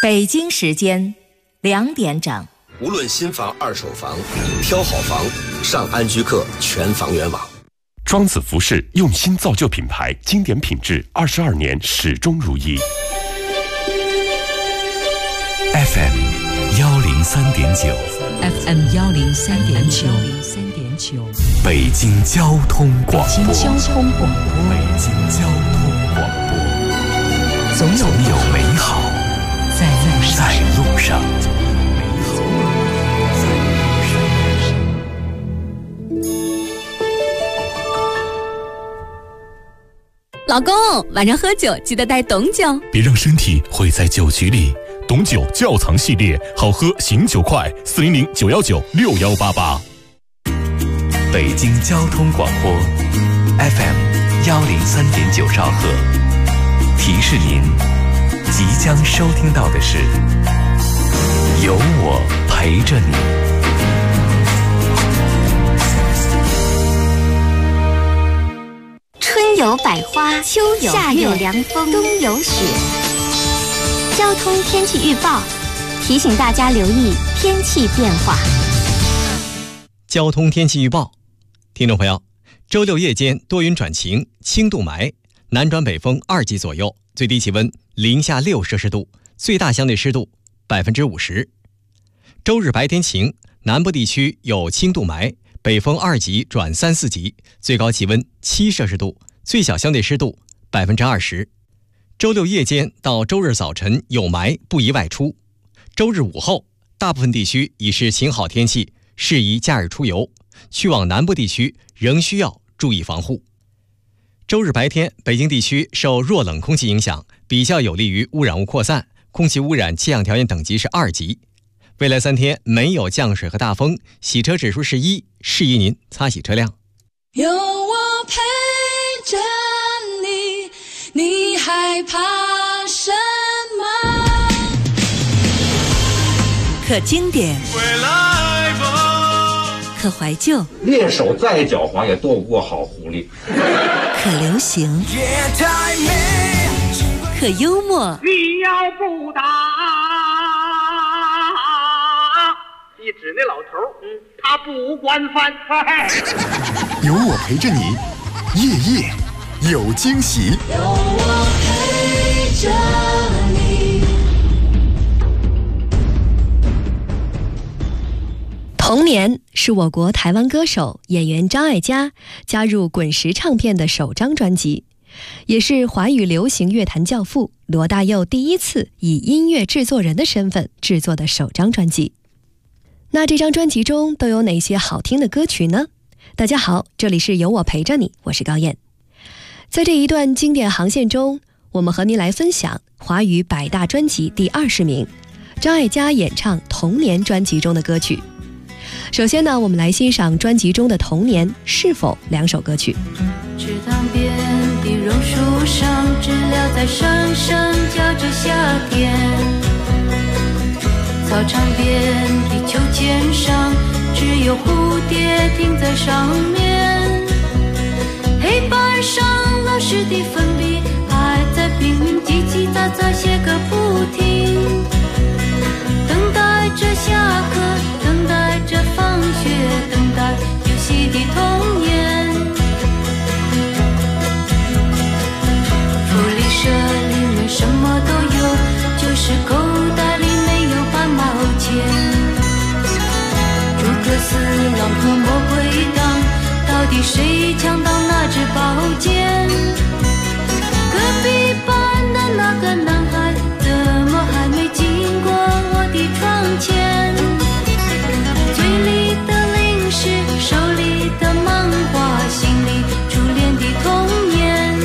北京时间2点整。 无论新房二手房，挑好房上安居客全房源网。 庄子服饰用心造就品牌，经典品质22年始终如一。 FM 103.9 FM 103.9 北京交通广播。 北京交通广播。 总有美好在路上。 老公，晚上喝酒记得带董酒， 别让身体毁在酒局里。董酒窖藏系列，好喝醒酒快，400-919-6188。北京交通广播 FM 103.9兆赫，提示您即将收听到的是有我陪着你。 春有百花，秋有夏有凉风，冬有雪。交通天气预报提醒大家留意天气变化。 交通天气预报，听众朋友，周六夜间多云转晴，轻度霾，南转北风2级左右，最低气温零下6摄氏度，最大相对湿度50%。周日白天晴，南部地区有轻度霾，北风2级转3、4级，最高气温7摄氏度，最小相对湿度20%。周六夜间到周日早晨有霾，不宜外出。周日午后，大部分地区已是晴好天气，适宜假日出游。去往南部地区仍需要注意防护。周日白天，北京地区受弱冷空气影响，比较有利于污染物扩散，空气污染气象条件等级是2级。未来3天没有降水和大风，洗车指数是1，适宜您擦洗车辆。 有我陪着你，你害怕什么？ 可经典，可怀旧， 猎手再狡猾也斗不过好狐狸。 可流行，可幽默。 你要不打，一指那老头，他不管饭。 有我陪着你，夜夜有惊喜。 有我陪着你。 童年是我国台湾歌手演员张艾嘉加入滚石唱片的首张专辑，也是华语流行乐坛教父罗大佑第一次以音乐制作人的身份制作的首张专辑。那这张专辑中都有哪些好听的歌曲呢？大家好，这里是有我陪着你，我是高燕。在这一段经典航线中，我们和您来分享华语100大专辑第20名，张艾嘉演唱《童年》专辑中的歌曲。首先呢，我们来欣赏专辑中的《童年》是否2首歌曲。 池塘边的榕树上，知了在声声叫着夏天。操场边的秋千上，只有蝴蝶停在上面。黑板上老师的粉笔还在拼命叽叽喳喳写个不停，等待着下课，等待着放学，等待游戏的童年。福利社里面什么都有，就是口袋里没有半毛钱。诸葛四郎和魔鬼党，到底谁抢到那支宝剑？隔壁班的那个男孩怎么还没经过我的窗前？嘴里的零食，手里的漫画，心里初恋的童年。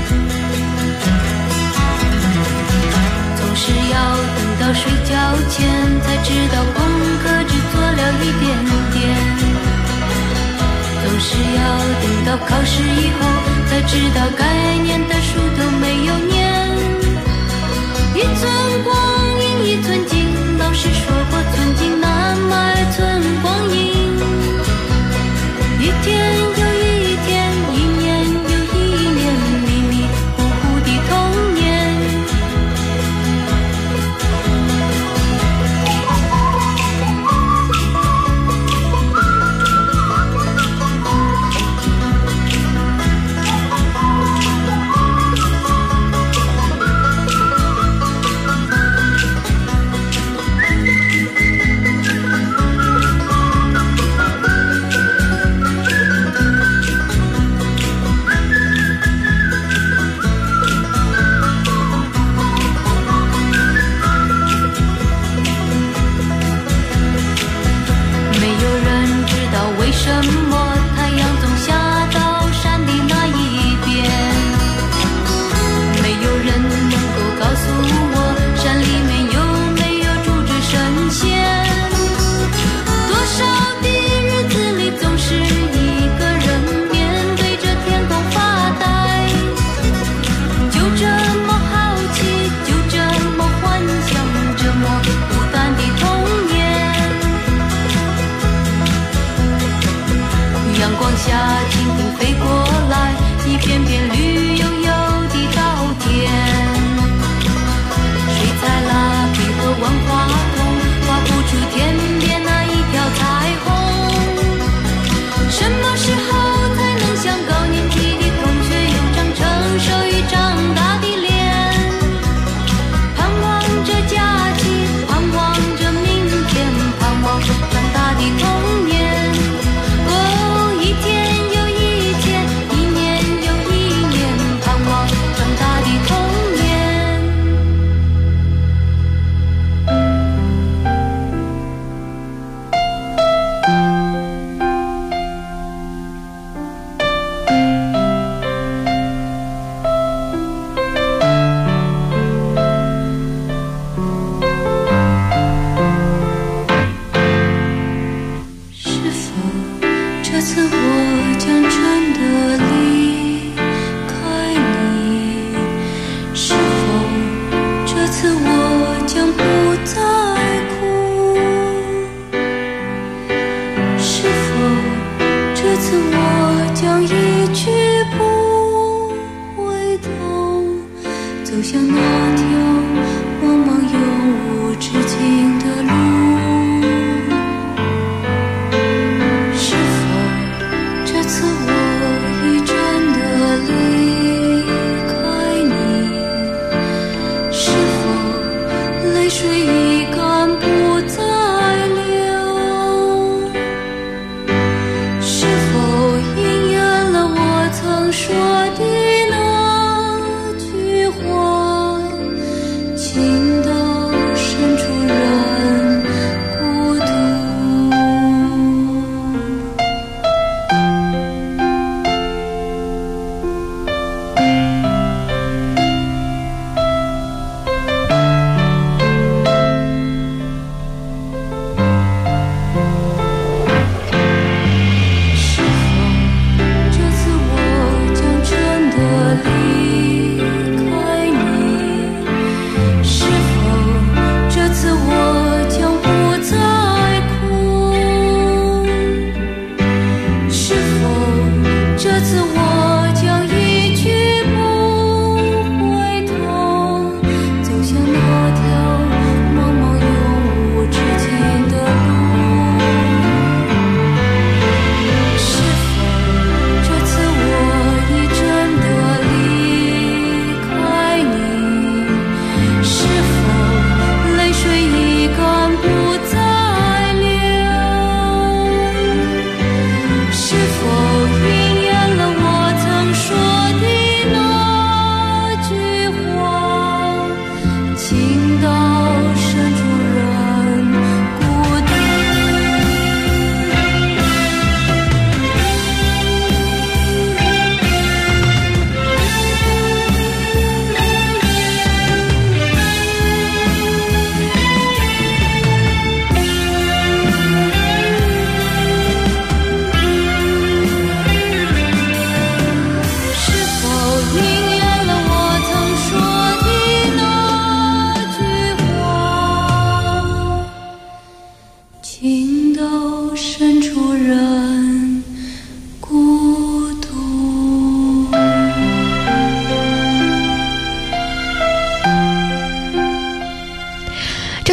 总是要等到睡觉前才知道功课只做了一点点，总是要等到考试以后才知道该念的书都没有念。一寸光阴一寸金，老师说过寸金难买寸光阴。一天又一天，一年又一年，迷迷糊糊的童年。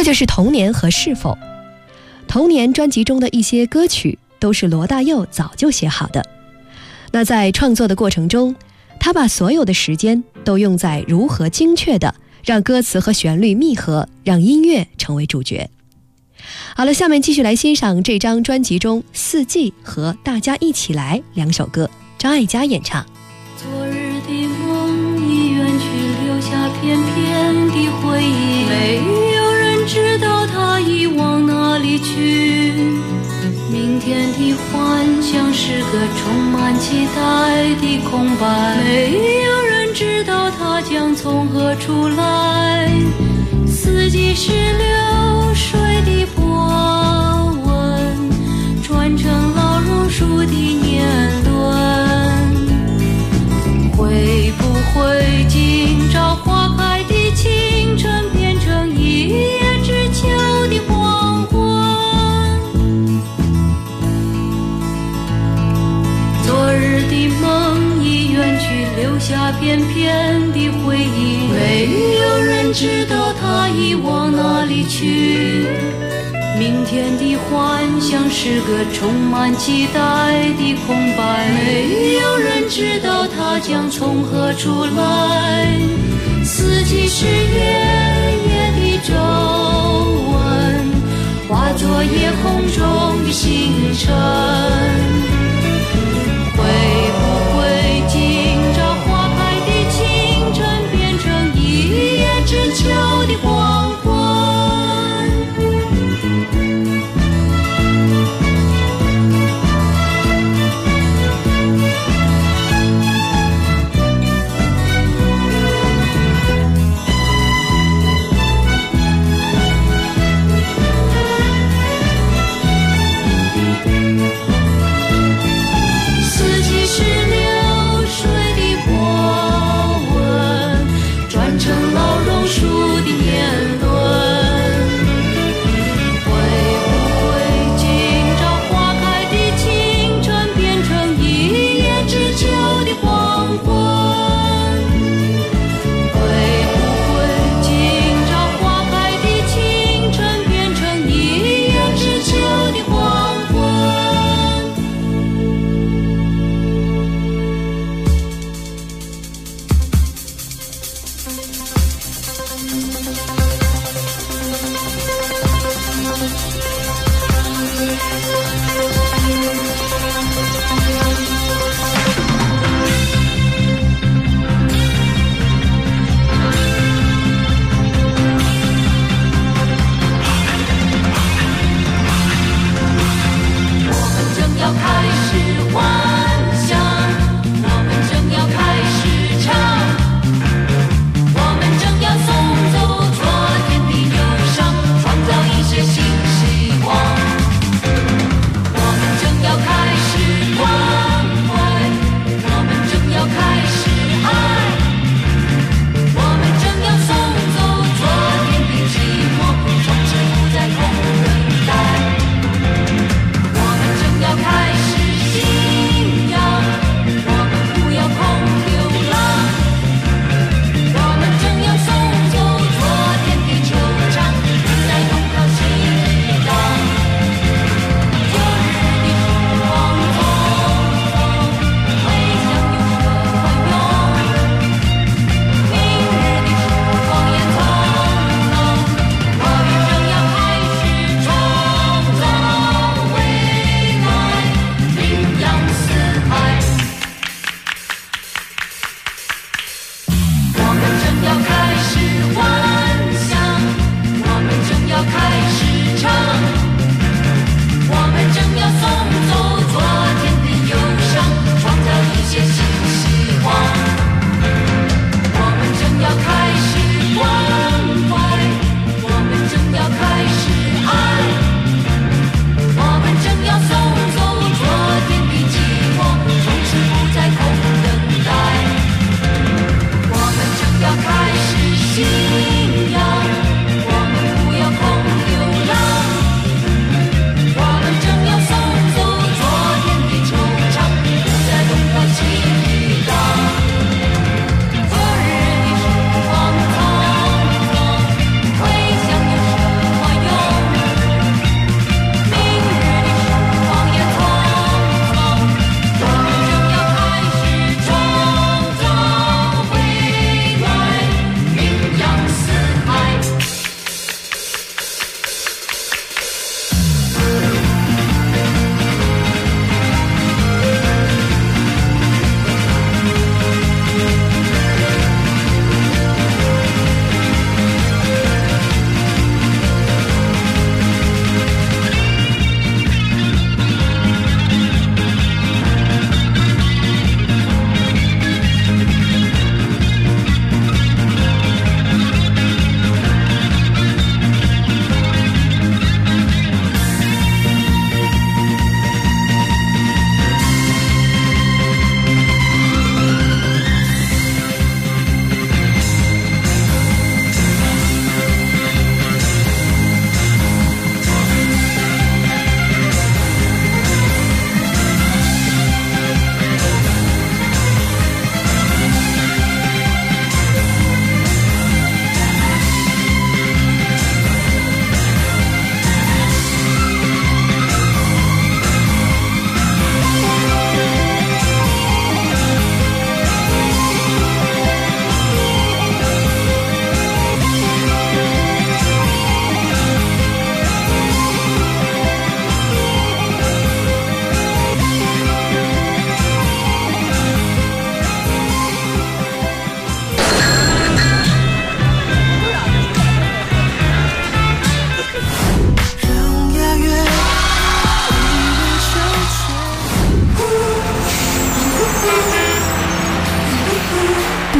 就是童年和是否。童年专辑中的一些歌曲都是罗大佑早就写好的，那在创作的过程中，他把所有的时间都用在如何精确的让歌词和旋律密合，让音乐成为主角。好了，下面继续来欣赏这张专辑中《四季》和《大家一起来》两首歌，张艾嘉演唱。 昨日的梦已远去，留下片片的回忆，没有人知道它已往哪里去。明天的幻想是个充满期待的空白，没有人知道它将从何处来。四季是流水的波纹，转成老榕树的年轮，会不会今朝花开的清晨变成一叶知秋的黄昏？昨日的梦已远去，留下片片的回忆，没有人知道它已往哪里去。明天的幻想是个充满期待的空白，没有人知道它将从何处来。四季是夜夜的皱纹，化作夜空中的星辰，会不会今朝花开的清晨变成一叶知秋的黄昏？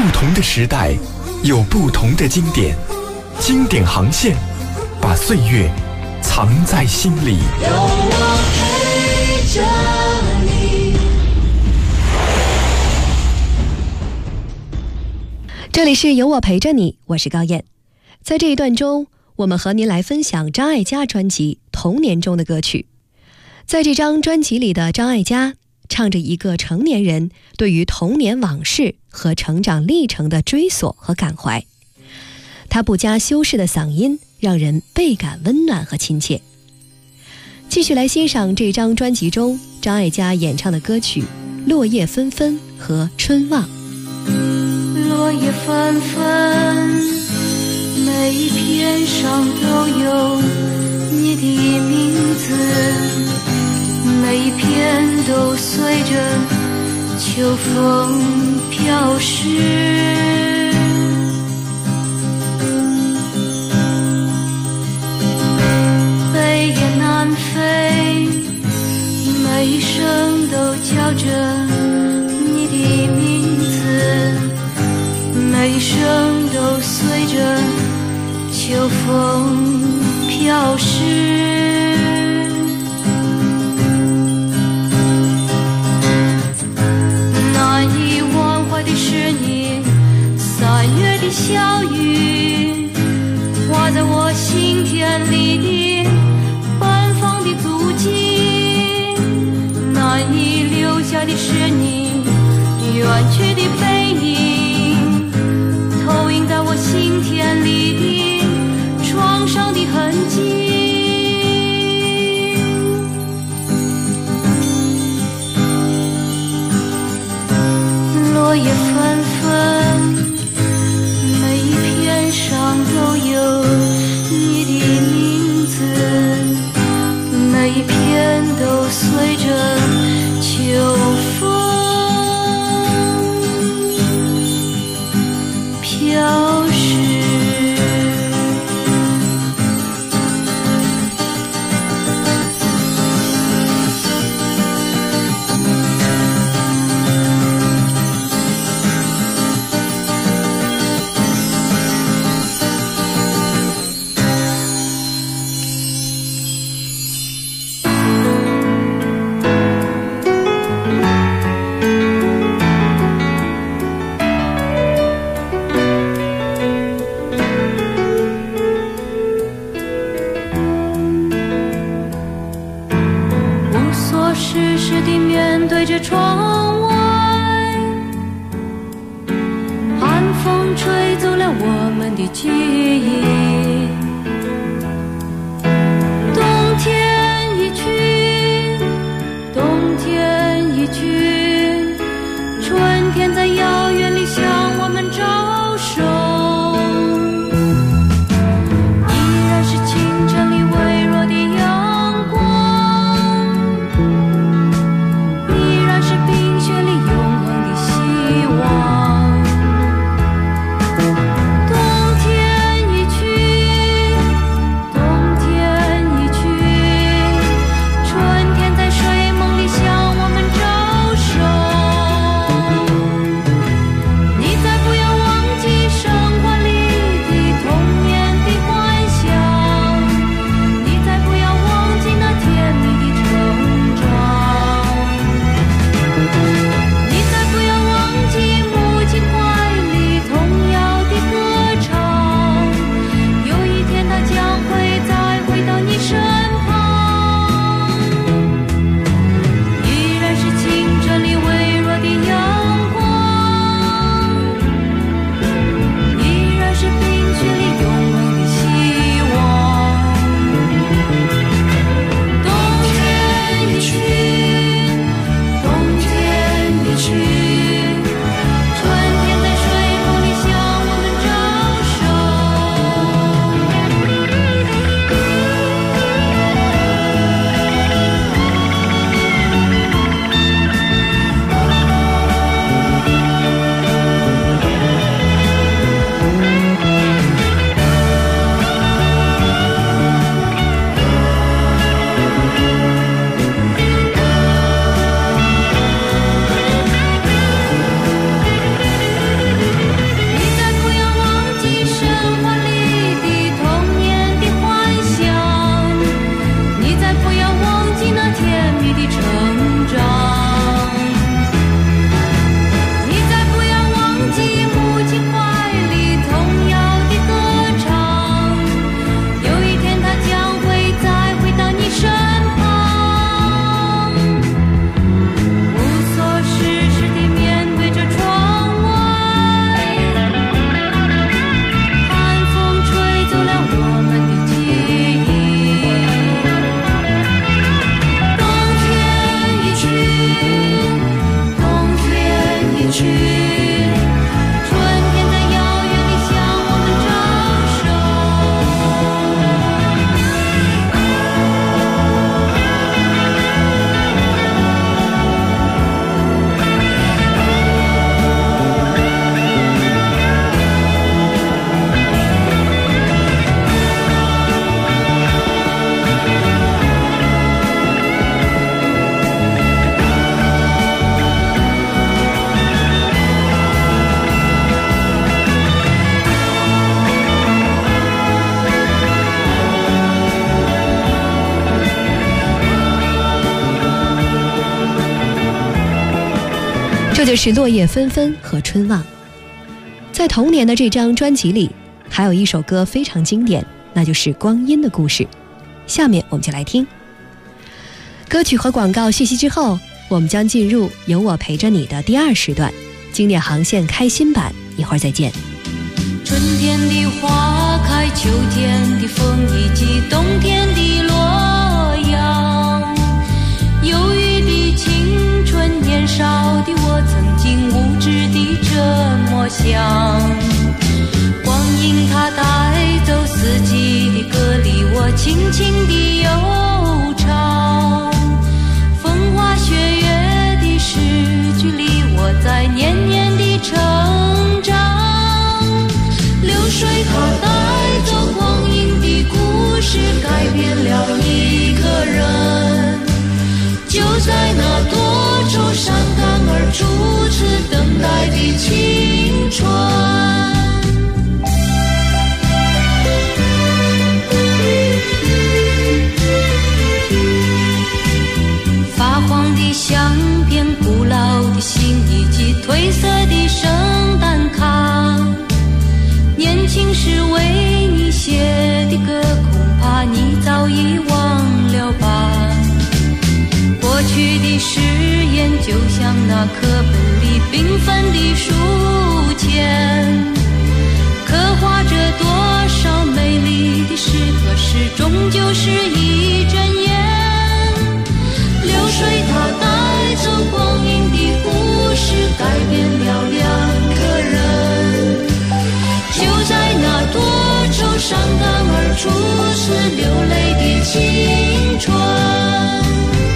同的时代，有不同的经典，经典航线，把岁月藏在心里。 有我陪着你。 这里是有我陪着你，我是高燕。在这一段中，我们和您来分享张艾嘉专辑《童年》中的歌曲。在这张专辑里的张艾嘉唱着一个成年人对于童年往事和成长历程的追索和感怀，他不加修饰的嗓音让人倍感温暖和亲切。继续来欣赏这张专辑中张艾嘉演唱的歌曲《落叶纷纷》和《春望》。 落叶纷纷，每一片上都有你的名字，每一片都随着秋风飘逝。北雁南飞，每一声都叫着你的名字，每一声都随着秋风飘逝。难以忘怀的是你3月的小雨，画在我心田里的奔放的足迹。难以留下的是你远去的背影，投影在我心田里的创伤的痕迹。落叶纷纷，每一片上都有你的名字，每一片都随着秋风飘逝。实时地面对着窗外，寒风吹走了我们的记忆。冬天一去，冬天一去，春天在遥远里向我们招手。依然是清晨里微弱的阳光，冰雪里永恒的希望。冬天一去， 这就是落叶纷纷和春望。在童年的这张专辑里，还有一首歌非常经典，那就是《光阴的故事》。下面我们就来听歌曲和广告讯息之后，我们将进入有我陪着你的第2时段，经典航线开心版，一会儿再见。 春天的花开，秋天的风以及冬天的洛阳，忧郁的青春，年少的我曾经无知地这么想，光阴它带走四季的歌里，我轻轻地悠长，风花雪月的诗句里，我在年年地成长。流水它带走光阴的故事，改变了一个人，就在那多愁善感而初次等待的青春。发黄的相片，古老的信以及褪色的圣诞卡，年轻时为你写的歌，恐怕你早已忘了吧。过去的誓言就像那课本里缤纷的书签，刻画着多少美丽的诗，可是终究是一阵烟。流水它带走光阴的故事，改变了2个人，就在那多愁善感而初次流泪的青春。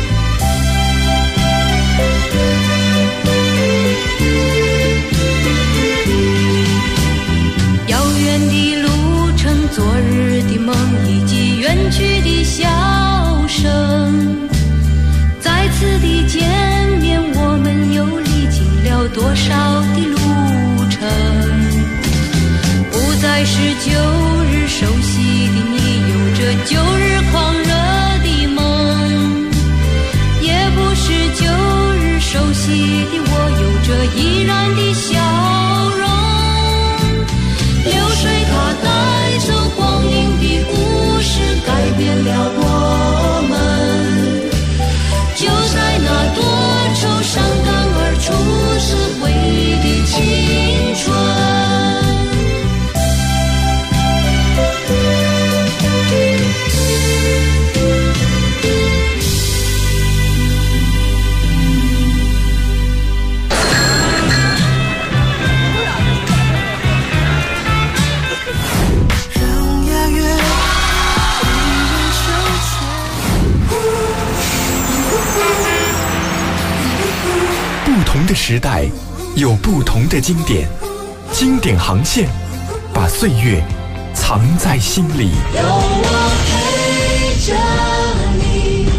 遥远的路程，昨日的梦以及远去的笑声，再次的见面，我们又历经了多少的路程，不再是旧日熟悉的你，有着旧日狂热的梦，也不是旧日熟悉的我，有着依然的笑容。流水它带走光阴的故事，改变了我们，就在那多愁善感而初次回忆的青春。 不同的时代有不同的经典，经典航线把岁月藏在心里。 有我陪着你。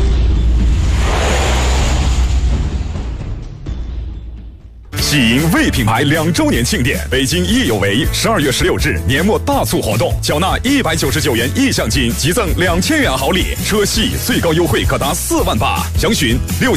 喜迎魏品牌2周年庆典，北京益有为12月16日年末大促活动，缴纳199元意向金，即赠2000元好礼，车系最高优惠可达4万8，详询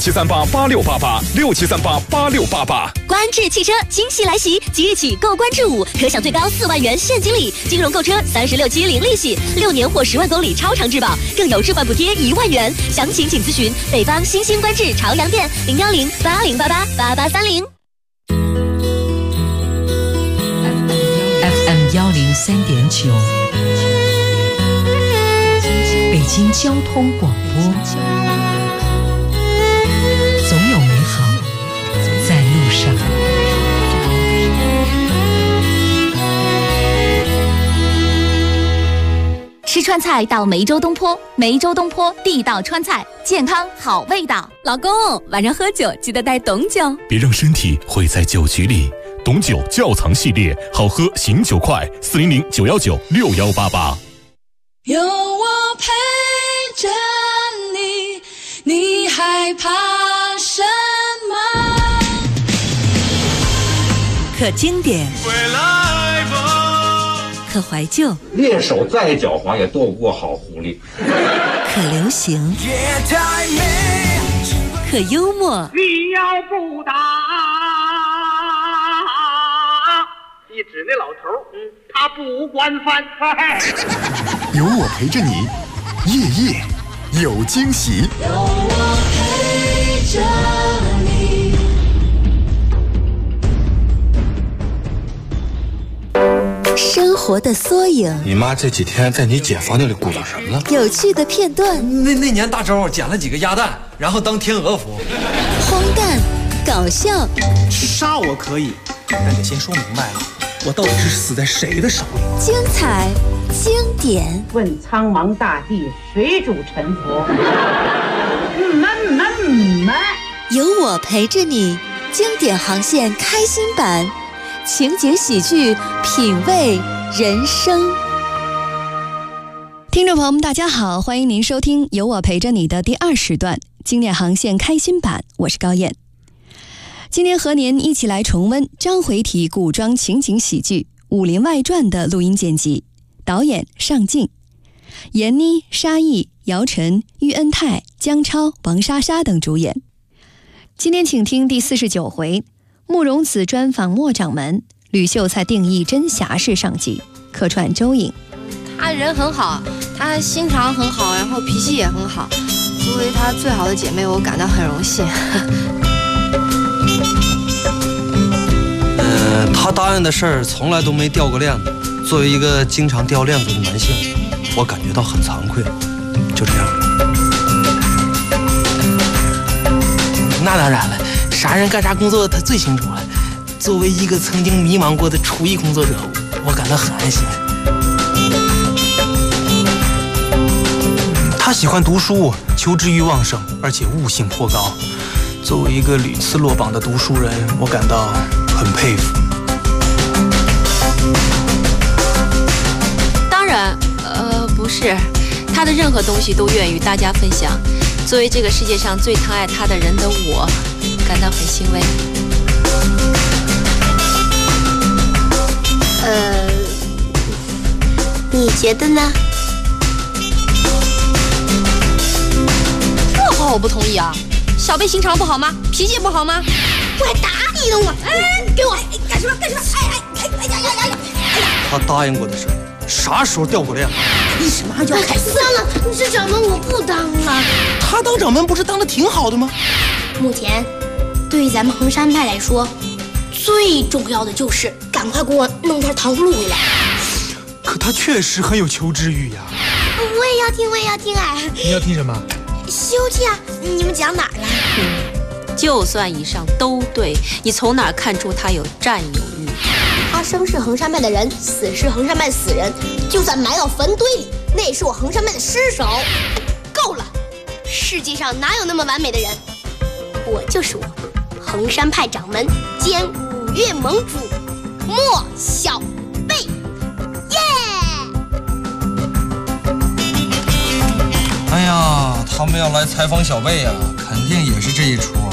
67388688，67388688。 观致汽车惊喜来袭，即日起购观致5可享最高4万元现金礼，金融购车36期零利息，6年或10万公里超长质保，更有置换补贴1万元。详情请咨询北方新兴观致朝阳店01080888830。 103.9，北京交通广播，总有美好在路上。 吃川菜到梅州东坡，梅州东坡地道川菜，健康好味道。老公，晚上喝酒记得带董酒， 别让身体毁在酒局里。董酒窖藏系列，好喝醒酒快，400-919-6188。 有我陪着你，你害怕什么？ 可经典，可怀旧， 猎手再狡猾也斗不过好狐狸。 可流行，可幽默。 你要不打指那老头他不惯犯。 有我陪着你，夜夜有惊喜。 有我陪着你。 生活的缩影， 你妈这几天在你姐房间里鼓捣什么呢？ 有趣的片段。 那年大周捡了几个鸭蛋，然后当天鹅服。 荒诞，搞笑。 杀我可以，但得先说明白了，我到底是死在谁的手里？ 精彩，经典。 问苍茫大地，谁主沉浮？ 有我陪着你，经典航线开心版。情景喜剧，品味人生。 听众朋友们，大家好，欢迎您收听有我陪着你的第2时段经典航线开心版，我是高燕。今天和您一起来重温章回体古装情景喜剧《武林外传》的录音剪辑，导演尚敬，闫妮、沙溢、姚晨、喻恩泰、姜超、王莎莎等主演。今天请听第49回，慕容子专访莫掌门，吕秀才定义真侠士上集，客串周颖。 他人很好，他心肠很好，然后脾气也很好。作为他最好的姐妹，我感到很荣幸。 他答应的事儿从来都没掉过链子。作为一个经常掉链子的男性，我感觉到很惭愧。就这样。 那当然了，啥人干啥工作他最清楚了。作为一个曾经迷茫过的厨艺工作者，我感到很安心。他喜欢读书，求知欲旺盛，而且悟性颇高。作为一个屡次落榜的读书人，我感到很佩服。 当然，不是，他的任何东西都愿与大家分享。作为这个世界上最疼爱他的人的我，感到很欣慰。 你觉得呢？ 这话我不同意啊！小贝心肠不好吗？脾气不好吗？ 我还打你呢我！给我！干什么？干什么？呀！ 他答应过的事，啥时候掉过链子？ 你什么就要开始？算了，你是掌门，我不当了。 他当掌门不是当的挺好的吗？ 目前，对于咱们衡山派来说，最重要的就是赶快给我弄条糖葫芦回来。 可他确实很有求知欲呀。 我也要听哎。 你要听什么？ 西游记啊，你们讲哪儿了？ 就算以上都对，你从哪儿看出他有占有欲？ 他生是衡山派的人，死是衡山派的死人，就算埋到坟堆里，那也是我衡山派的尸首。够了，世界上哪有那么完美的人？我就是我，衡山派掌门兼五岳盟主莫小贝，耶！ 哎呀，他们要来采访小贝呀，肯定也是这一出。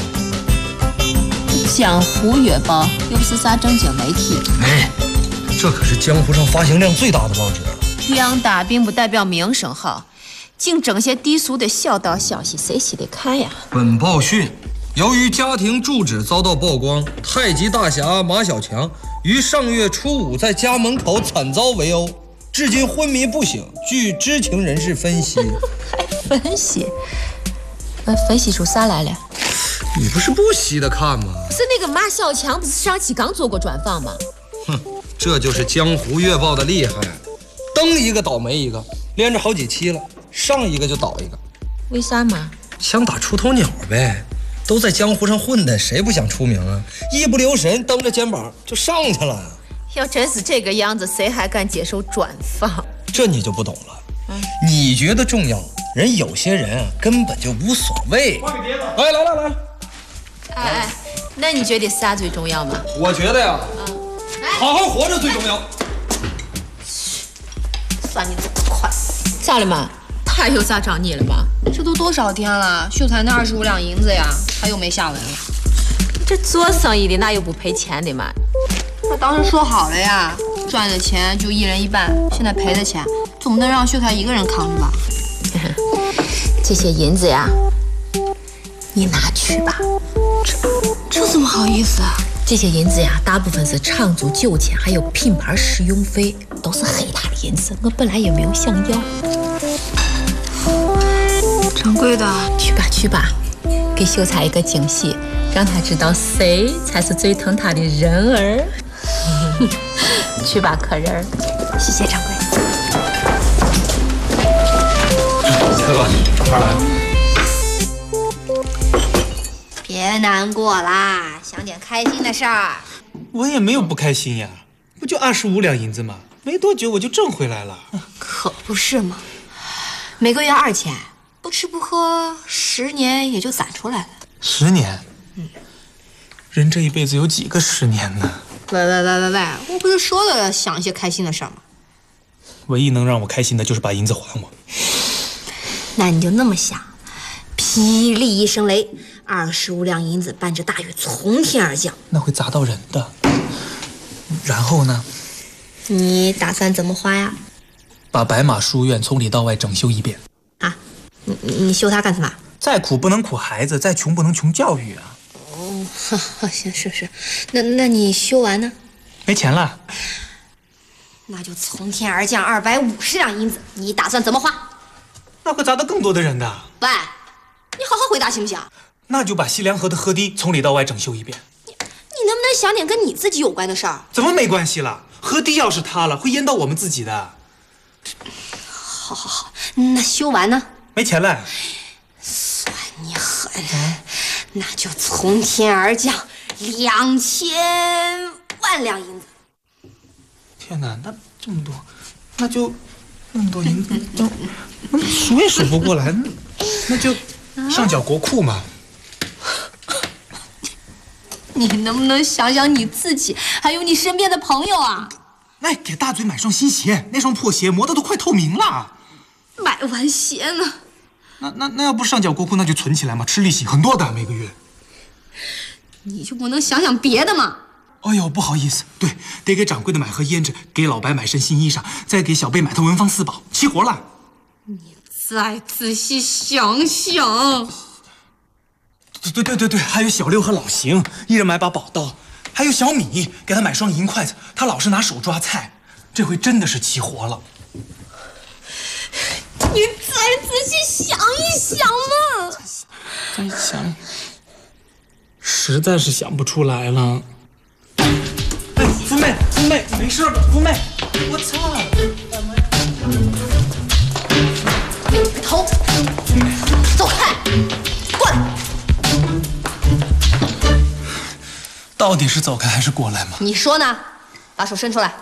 江湖月报又不是啥正经媒体。 哎，这可是江湖上发行量最大的报纸啊。 量大并不代表名声好，净整些低俗的小道消息，谁稀得看呀？ 本报讯，由于家庭住址遭到曝光，太极大侠马小强于上月初5在家门口惨遭围殴，至今昏迷不醒。据知情人士分析， 还分析？分析出啥来了？ 你不是不稀得看吗？ 不是那个马小强，不是上期刚做过专访吗？ 哼，这就是江湖月报的厉害，登一个倒霉一个，连着好几期了，上一个就倒一个。 为啥嘛？ 想打出头鸟呗，都在江湖上混的，谁不想出名啊？一不留神蹬着肩膀就上去了。 要真是这个样子，谁还敢接受专访？ 这你就不懂了。你觉得重要，人有些人啊根本就无所谓。来。 哎，那你觉得啥最重要吗？ 我觉得呀，好好活着最重要。 算你这么快，咋了嘛？他有啥找你了吗？ 这都多少天了，秀才那25两银子呀，他又没下文了。 这做生意的哪有不赔钱的嘛？ 那当时说好了呀，赚的钱就一人一半，现在赔的钱总不能让秀才一个人扛着吧？ 这些银子呀，你拿去吧。 这怎么好意思啊？ 这些银子呀，大部分是厂租酒钱，还有品牌使用费，都是黑他的银子。我本来也没有想要。 掌柜的， 去吧，给秀才一个惊喜，让他知道谁才是最疼他的人儿。去吧，客人。 谢谢掌柜。 客官，二来。 别难过啦，想点开心的事儿。 我也没有不开心呀，不就25两银子吗？没多久我就挣回来了。 可不是嘛，每个月2千，不吃不喝10年也就攒出来了。 10年？人这一辈子有几个10年呢？ 喂，我不是说了想一些开心的事儿吗？ 唯一能让我开心的就是把银子还我。 那你就那么想，霹雳一声雷，25两银子伴着大雨从天而降， 那会砸到人的。然后呢？ 你打算怎么花呀？ 把白马书院从里到外整修一遍。 啊？你修它干什么？ 再苦不能苦孩子，再穷不能穷教育啊。 哦，行是。那你修完呢？ 没钱了。 那就从天而降250两银子，你打算怎么花？ 那会砸到更多的人的。 喂，你好好回答行不行？ 那就把西凉河的河堤从里到外整修一遍。 你能不能想点跟你自己有关的事儿？ 怎么没关系了？河堤要是塌了，会淹到我们自己的。 好，那修完呢？ 没钱了。 算你狠，那就从天而降2000万两银子。 天哪，那这么多，那就那么多银子，数也数不过来，那就上缴国库嘛。 你能不能想想你自己，还有你身边的朋友啊？ 哎，给大嘴买双新鞋，那双破鞋磨得都快透明了。 买完鞋呢？ 那要不上缴国库，那就存起来嘛，吃利息很多的，每个月。 你就不能想想别的吗？ 哎呦，不好意思，对，得给掌柜的买盒胭脂，给老白买身新衣裳，再给小贝买套文房四宝，齐活了。 你再仔细想想。 对，还有小六和老邢，一人买把宝刀，还有小米，给他买双银筷子，他老是拿手抓菜，这回真的是齐活了。 你再仔细想一想嘛。 再想，实在是想不出来了。哎，福妹，没事吧？福妹，我操！ 头，走开，过来。 到底是走开还是过来嘛？ 你说呢？把手伸出来。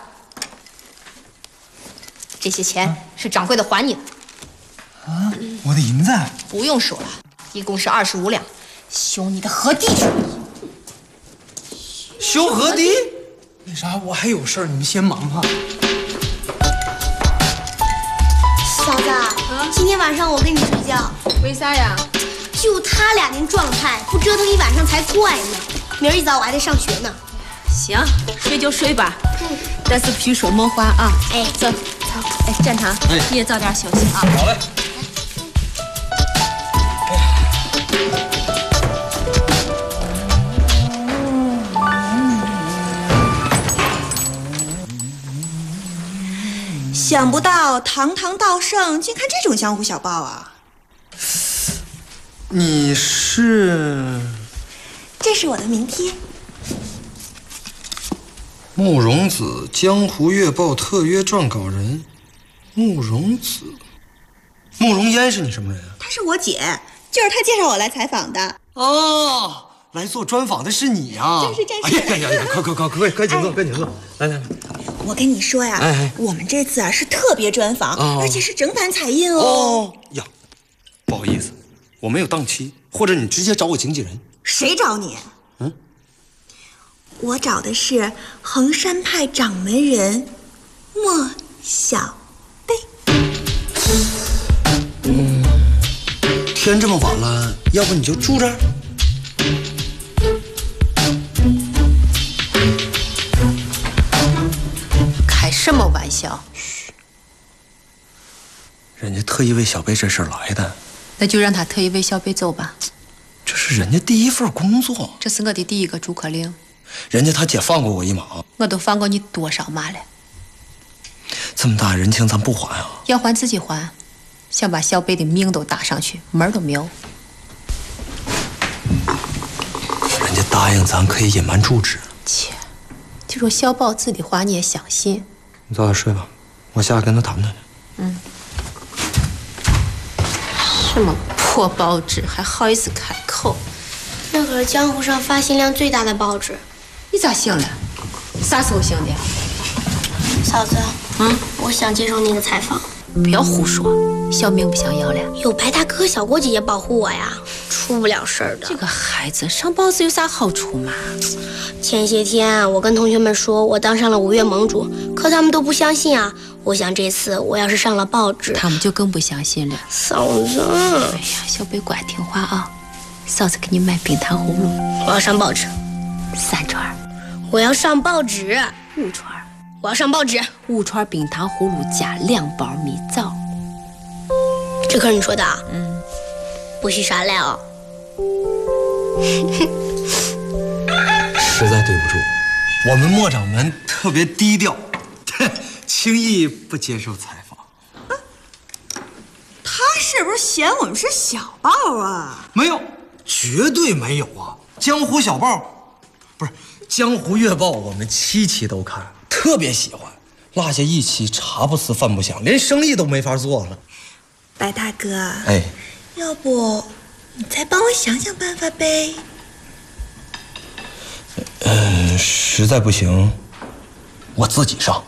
这些钱是掌柜的还你的。 啊，我的银子？ 不用数了，一共是25两，修你的河堤去。 修河堤？那啥，我还有事儿，你们先忙哈。 嫂子，今天晚上我跟你睡觉。 为啥呀？ 就他俩那状态，不折腾一晚上才怪呢。明儿一早我还得上学呢。 行，睡就睡吧，但是屁说莫话啊。 哎， 走，哎，站堂，你也早点休息啊。 好嘞。 想不到堂堂道圣竟看这种江湖小报啊！ 你是？ 这是我的名贴。 慕容子，江湖月报特约撰稿人。慕容子，慕容嫣是你什么人啊？ 她是我姐，就是她介绍我来采访的。 哦，来做专访的是你呀！ 正是。 哎呀，快请坐，快请坐。来。 我跟你说呀，我们这次啊是特别专访，而且是整版彩印哦。 呀，不好意思，我没有档期，或者你直接找我经纪人。 谁找你？我找的是衡山派掌门人莫小贝。 天这么晚了，要不你就住这儿？ 开什么玩笑？ 嘘，人家特意为小贝这事儿来的。 那就让他特意为小贝走吧。 这是人家第一份工作。 这是我的第一个逐客令。 人家他姐放过我一马， 我都放过你多少马了？ 这么大人情咱不还啊？ 要还自己还，想把小贝的命都搭上去，门儿都没有。 人家答应咱可以隐瞒住址。 切，就说小宝子的话你也相信？ 你早点睡吧，我下来跟他谈谈。 什么破报纸还好意思开口？ 那可是江湖上发行量最大的报纸。 你咋醒了？啥时候醒的？ 嫂子，我想接受你的采访。 不要胡说，小命不想要了。 有白大哥、小郭姐姐保护我呀，出不了事儿的。 这个孩子上报纸有啥好处嘛？ 前些天我跟同学们说我当上了5月盟主，可他们都不相信啊。我想这次我要是上了报纸， 他们就更不相信了。 嫂子， 哎呀，小贝乖听话啊，嫂子给你买冰糖葫芦。 我要上报纸。 3串。 我要上报纸。 5串。 我要上报纸。 5串冰糖葫芦加2包蜜枣。 这可是你说的啊？不许耍赖哦。 实在对不住，我们莫掌门特别低调，轻易不接受采访。 他是不是嫌我们是小报啊？ 没有，绝对没有啊！江湖小报，不是江湖月报，我们7期都看，特别喜欢。落下1期，茶不思饭不想，连生意都没法做了。 白大哥， 哎， 要不你再帮我想想办法呗？ 实在不行，我自己上。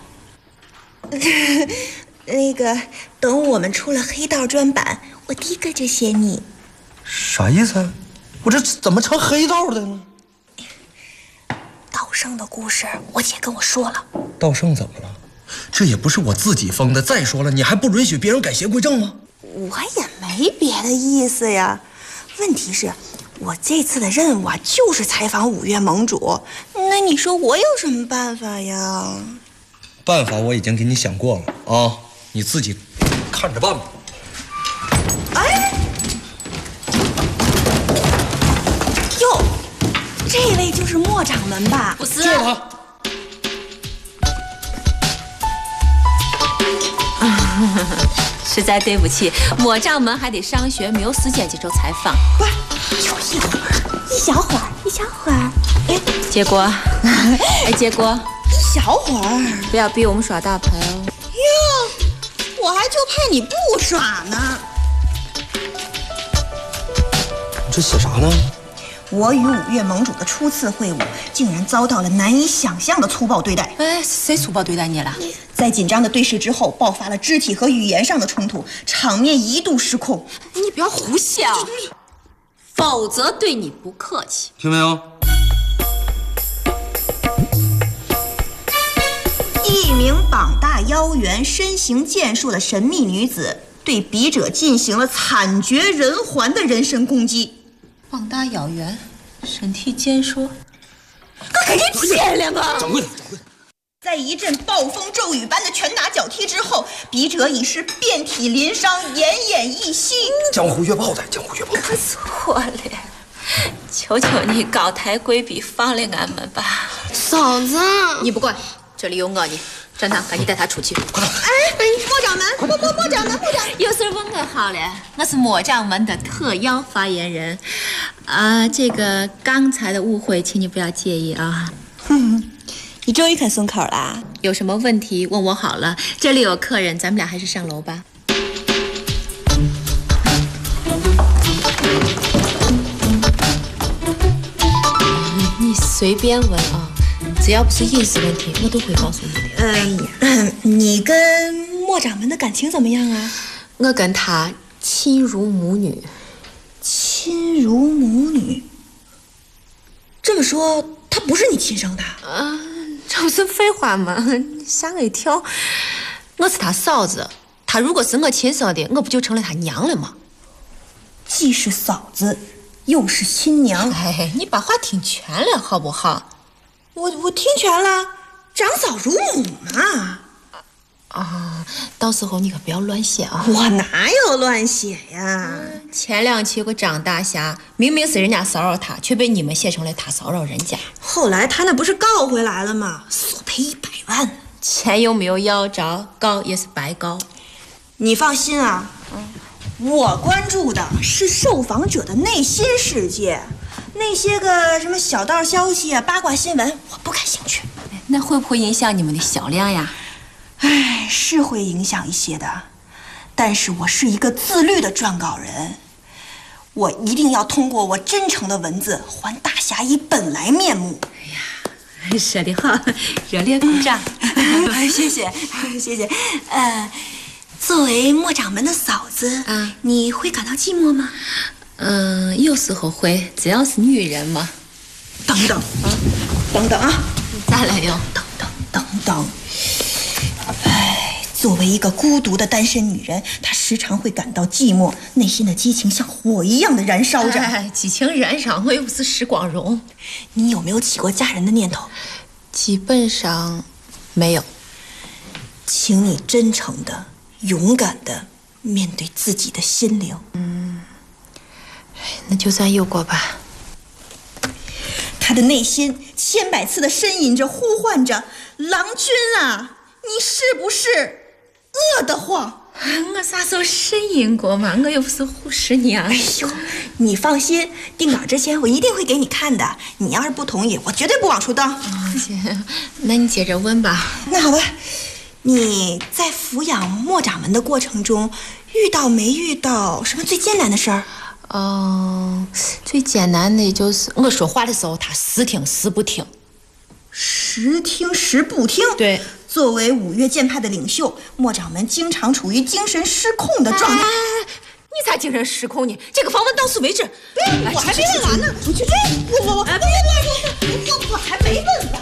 那个，等我们出了黑道专版，我第一个就写你。 啥意思啊？我这怎么成黑道的呢？ 道圣的故事，我姐跟我说了。 道圣怎么了？这也不是我自己封的。再说了，你还不允许别人改邪归正吗？ 我也没别的意思呀。问题是，我这次的任务啊，就是采访5月盟主。那你说我有什么办法呀？ 办法我已经给你想过了啊，你自己看着办吧。 哎，哟，这位就是莫掌门吧？ 不是。 就是他。 实在对不起，莫掌门还得上学，没有时间接受采访。 不是，就一会儿，一小会儿，一小会儿。哎， 结果，结果， 一小会儿， 不要逼我们耍大牌哦。 哟，我还就怕你不耍呢。 你这写啥呢？ 我与5月盟主的初次会晤，竟然遭到了难以想象的粗暴对待。 哎，谁粗暴对待你了？ 在紧张的对视之后，爆发了肢体和语言上的冲突，场面一度失控。 你不要胡笑，否则对你不客气。 听没有？ 一名膀大腰圆、身形健硕的神秘女子，对笔者进行了惨绝人寰的人身攻击。 膀大腰圆，身体健硕，那肯定漂亮啊！ 掌柜的，掌柜的。 在一阵暴风骤雨般的拳打脚踢之后，笔者已是遍体鳞伤，奄奄一息。 江湖月报在，江湖月报。 我错了，求求你高抬贵笔，放了俺们吧。 嫂子， 你不管，这里有我呢。站堂，赶紧带他出去。 快点！哎，莫掌门，莫掌门。 有事问我好了，我是莫掌门的特邀发言人。这个刚才的误会，请你不要介意啊。 你终于肯松口啦？ 有什么问题问我好了。这里有客人，咱们俩还是上楼吧。你随便问啊。只要不是隐私问题，我都会告诉你的。 你跟莫掌门的感情怎么样啊？ 我跟他亲如母女。 亲如母女？这么说，他不是你亲生的？ 这不是废话吗？吓我一跳。我是他嫂子，他如果是我亲生的，我不就成了他娘了吗？ 既是嫂子，又是亲娘。 哎，你把话听全了好不好？ 我听全了，长嫂如母嘛。 啊，到时候你可不要乱写啊！ 我哪有乱写呀？ 前2期有个张大侠，明明是人家骚扰他，却被你们写成了他骚扰人家。 后来他那不是告回来了吗？索赔100万， 钱又没有要着，告也是白告。 你放心啊，我关注的是受访者的内心世界，那些个什么小道消息啊、八卦新闻，我不感兴趣。 那会不会影响你们的销量呀？ 唉，是会影响一些的，但是我是一个自律的撰稿人，我一定要通过我真诚的文字还大侠以本来面目。 哎呀，说得好，热烈鼓掌！ 谢谢，谢谢。作为莫掌门的嫂子，你会感到寂寞吗？ 有时候会，只要是女人嘛。 等等啊！ 咋了又？ 等等。作为一个孤独的单身女人，她时常会感到寂寞，内心的激情像火一样的燃烧着。 激情燃烧，我又不是时光荣。 你有没有起过嫁人的念头？ 基本上没有。 请你真诚的、勇敢的面对自己的心灵。 那就算有过吧。 他的内心千百次的呻吟着，呼唤着：“郎君啊，你是不是饿得慌？” 我啥时候呻吟过嘛？我又不是护士娘。 哎呦，你放心，定稿之前我一定会给你看的。你要是不同意，我绝对不往出当。 行，那你接着问吧。 那好吧，你在抚养莫掌门的过程中，没遇到什么最艰难的事儿？ 最艰难的就是我说话的时候，他时听时不听。 时听时不听。 对， 作为5岳剑派的领袖，莫掌门经常处于精神失控的状态。 你才精神失控呢！这个访问到此为止。 我还没问完呢。我还没问完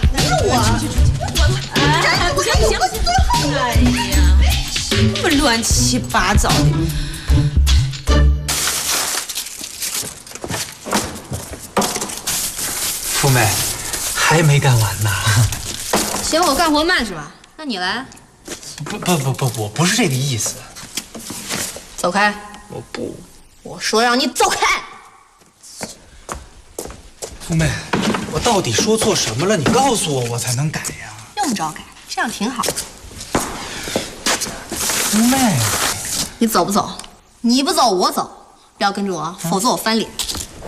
呢。我还有个最后的。 哎呀，什么乱七八糟的！ 富妹，还没干完呢。 嫌我干活慢是吧？那你来。 不，我不是这个意思。 走开！ 我不。 我说让你走开！ 富妹，我到底说错什么了？你告诉我，我才能改呀。 用不着改，这样挺好。 富妹， 你走不走？你不走，我走。不要跟着我，否则我翻脸。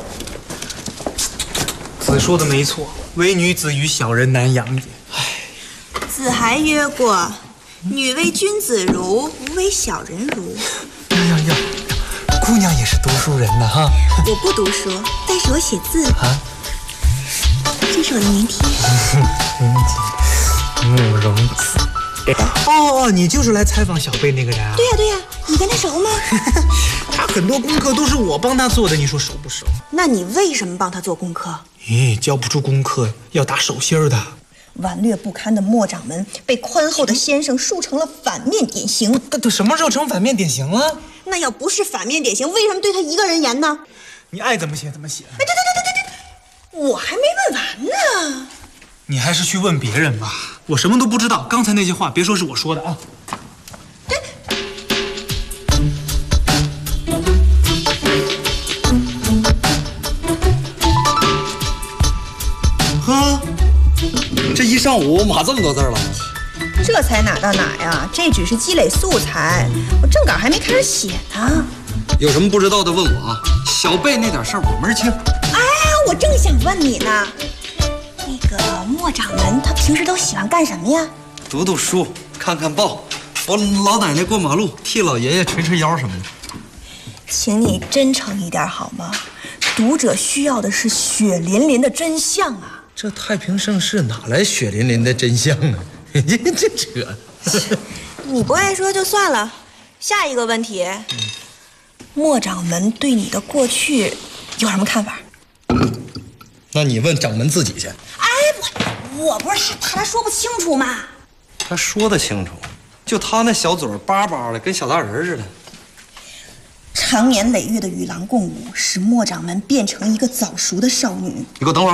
子说的没错，唯女子与小人难养也。 子还曰过：“女为君子如，吾为小人如。” 呀，姑娘也是读书人呢哈。 我不读书，但是我写字啊。这是我的名帖。 慕容子。哦，你就是来采访小贝那个人啊？ 对呀，你跟他熟吗？ 他很多功课都是我帮他做的，你说熟不熟？ 那你为什么帮他做功课？ 交不出功课要打手心的。 顽劣不堪的莫掌门被宽厚的先生树成了反面典型。 他什么时候成反面典型了？ 那要不是反面典型，为什么对他一个人严呢？ 你爱怎么写怎么写。 对，我还没问完呢。 你还是去问别人吧，我什么都不知道。刚才那些话别说是我说的啊。 呵，这一上午码这么多字了。 这才哪到哪呀？这只是积累素材，我正稿还没开始写呢。 有什么不知道的问我啊。小贝那点事儿我门儿清。 哎，我正想问你呢。那个莫掌门他平时都喜欢干什么呀？ 读读书，看看报，扶老奶奶过马路，替老爷爷捶捶腰什么的。 请你真诚一点好吗？读者需要的是血淋淋的真相啊！ 这太平盛世哪来血淋淋的真相啊？这扯！ 你不爱说就算了。下一个问题，莫掌门对你的过去有什么看法？ 那你问掌门自己去。 哎，我不是怕他说不清楚吗？ 他说得清楚，就他那小嘴巴巴的，跟小大人似的。 长年累月的与狼共舞，使莫掌门变成一个早熟的少女。 你给我等会儿。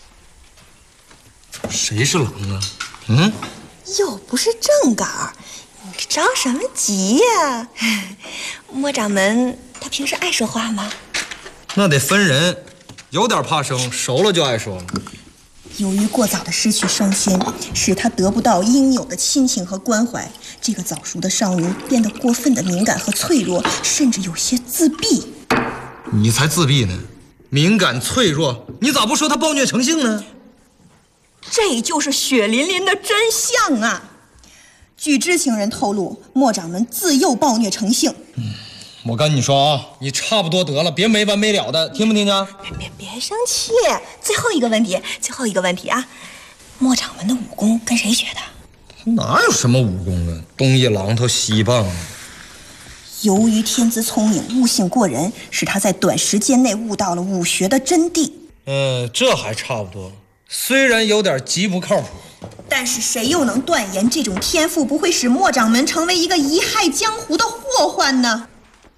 谁是狼啊？ 又不是正稿， 着什么急呀？莫掌门他平时爱说话吗？ 那得分人，有点怕生，熟了就爱说了。 由于过早的失去双亲，使他得不到应有的亲情和关怀，这个早熟的少年变得过分的敏感和脆弱，甚至有些自闭。 你才自闭呢，敏感脆弱，你咋不说他暴虐成性呢？ 这就是血淋淋的真相啊！据知情人透露，莫掌门自幼暴虐成性。 我跟你说啊，你差不多得了，别没完没了的，听不听见？ 别生气。最后一个问题啊，莫掌门的武功跟谁学的？ 他哪有什么武功啊？东一榔头西一棒啊。 由于天资聪明，悟性过人，使他在短时间内悟到了武学的真谛。 这还差不多，虽然有点极不靠谱， 但是谁又能断言这种天赋不会使莫掌门成为一个贻害江湖的祸患呢？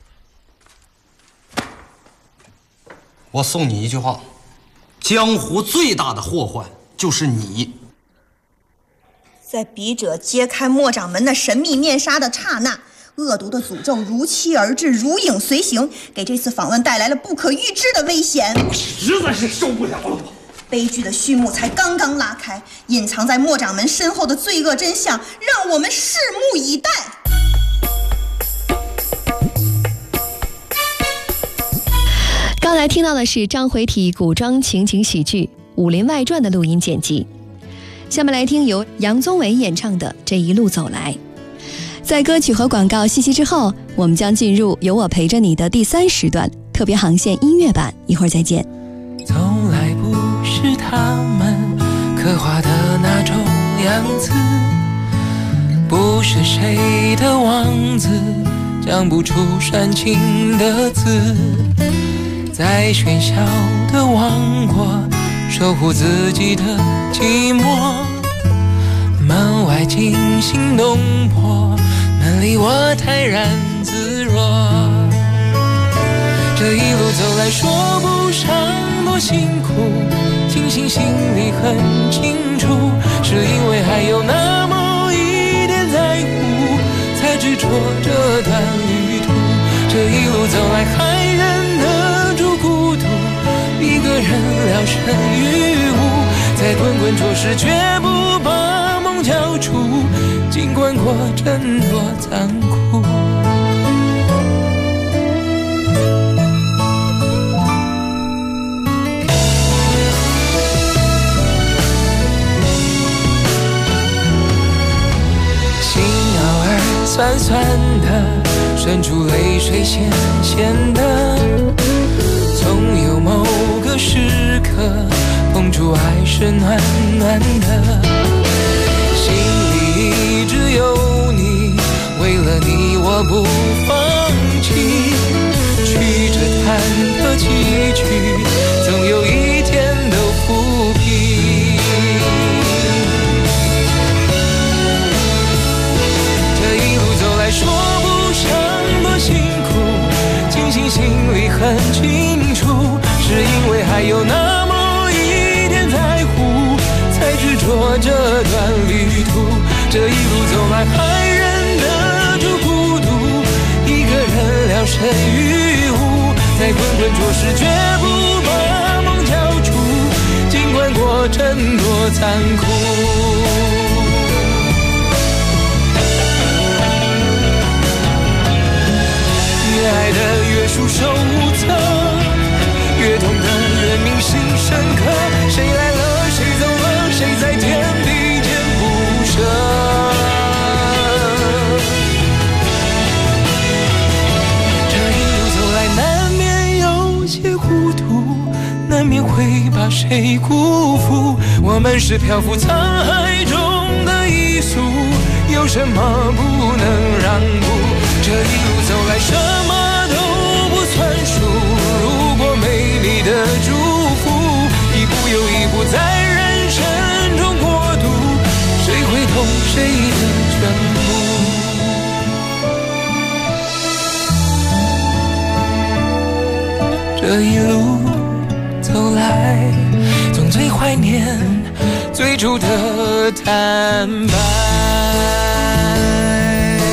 我送你一句话：江湖最大的祸患就是你。 在笔者揭开莫掌门的神秘面纱的刹那，恶毒的诅咒如期而至，如影随形，给这次访问带来了不可预知的危险。 实在是受不了了！ 悲剧的序幕才刚刚拉开，隐藏在莫掌门身后的罪恶真相，让我们拭目以待。 刚才听到的是章回体古装情景喜剧《武林外传》的录音剪辑。下面来听由杨宗纬演唱的《这一路走来》。在歌曲和广告信息之后，我们将进入有我陪着你的第3时段特别航线音乐版，一会儿再见。 从来不是他们刻画的那种样子，不是谁的王子讲不出煽情的字，在喧嚣的王国守护自己的寂寞，门外惊心动魄，门里我泰然自若。这一路走来说不上多辛苦，庆幸心里很清楚，是因为还有那么一点在乎，才执着这段旅途。这一路走来还忍得住孤独，一个人聊胜于无，在滚滚浊世绝不把梦交出，尽管过程多残酷。酸酸的，渗出泪水咸咸的，总有某个时刻碰触爱是暖暖的，心里一直有你，为了你我不放弃，曲折忐忑崎岖，总有一天都抚平。说不上多辛苦，庆幸心里很清楚，是因为还有那么一点在乎，才执着这段旅途。这一路走来还忍得住孤独，一个人聊胜于无，在滚滚浊世绝不把梦交出，尽管过程多残酷。越爱的越束手无策，越痛的越铭心深刻，谁来了谁走了，谁在天地间不舍。这一路走来难免有些糊涂，难免会把谁辜负，我们是漂浮沧海中的一粟，有什么不能让步？这一路走来什么都不算数，如果没你的祝福，一步又一步在人生中过渡，谁会懂谁的全部？这一路走来，总最怀念最初的坦白。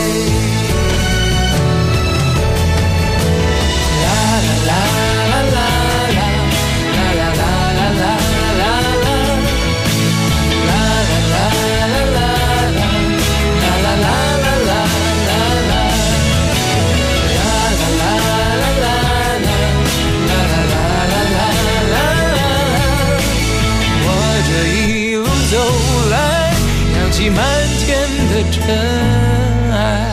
的爱。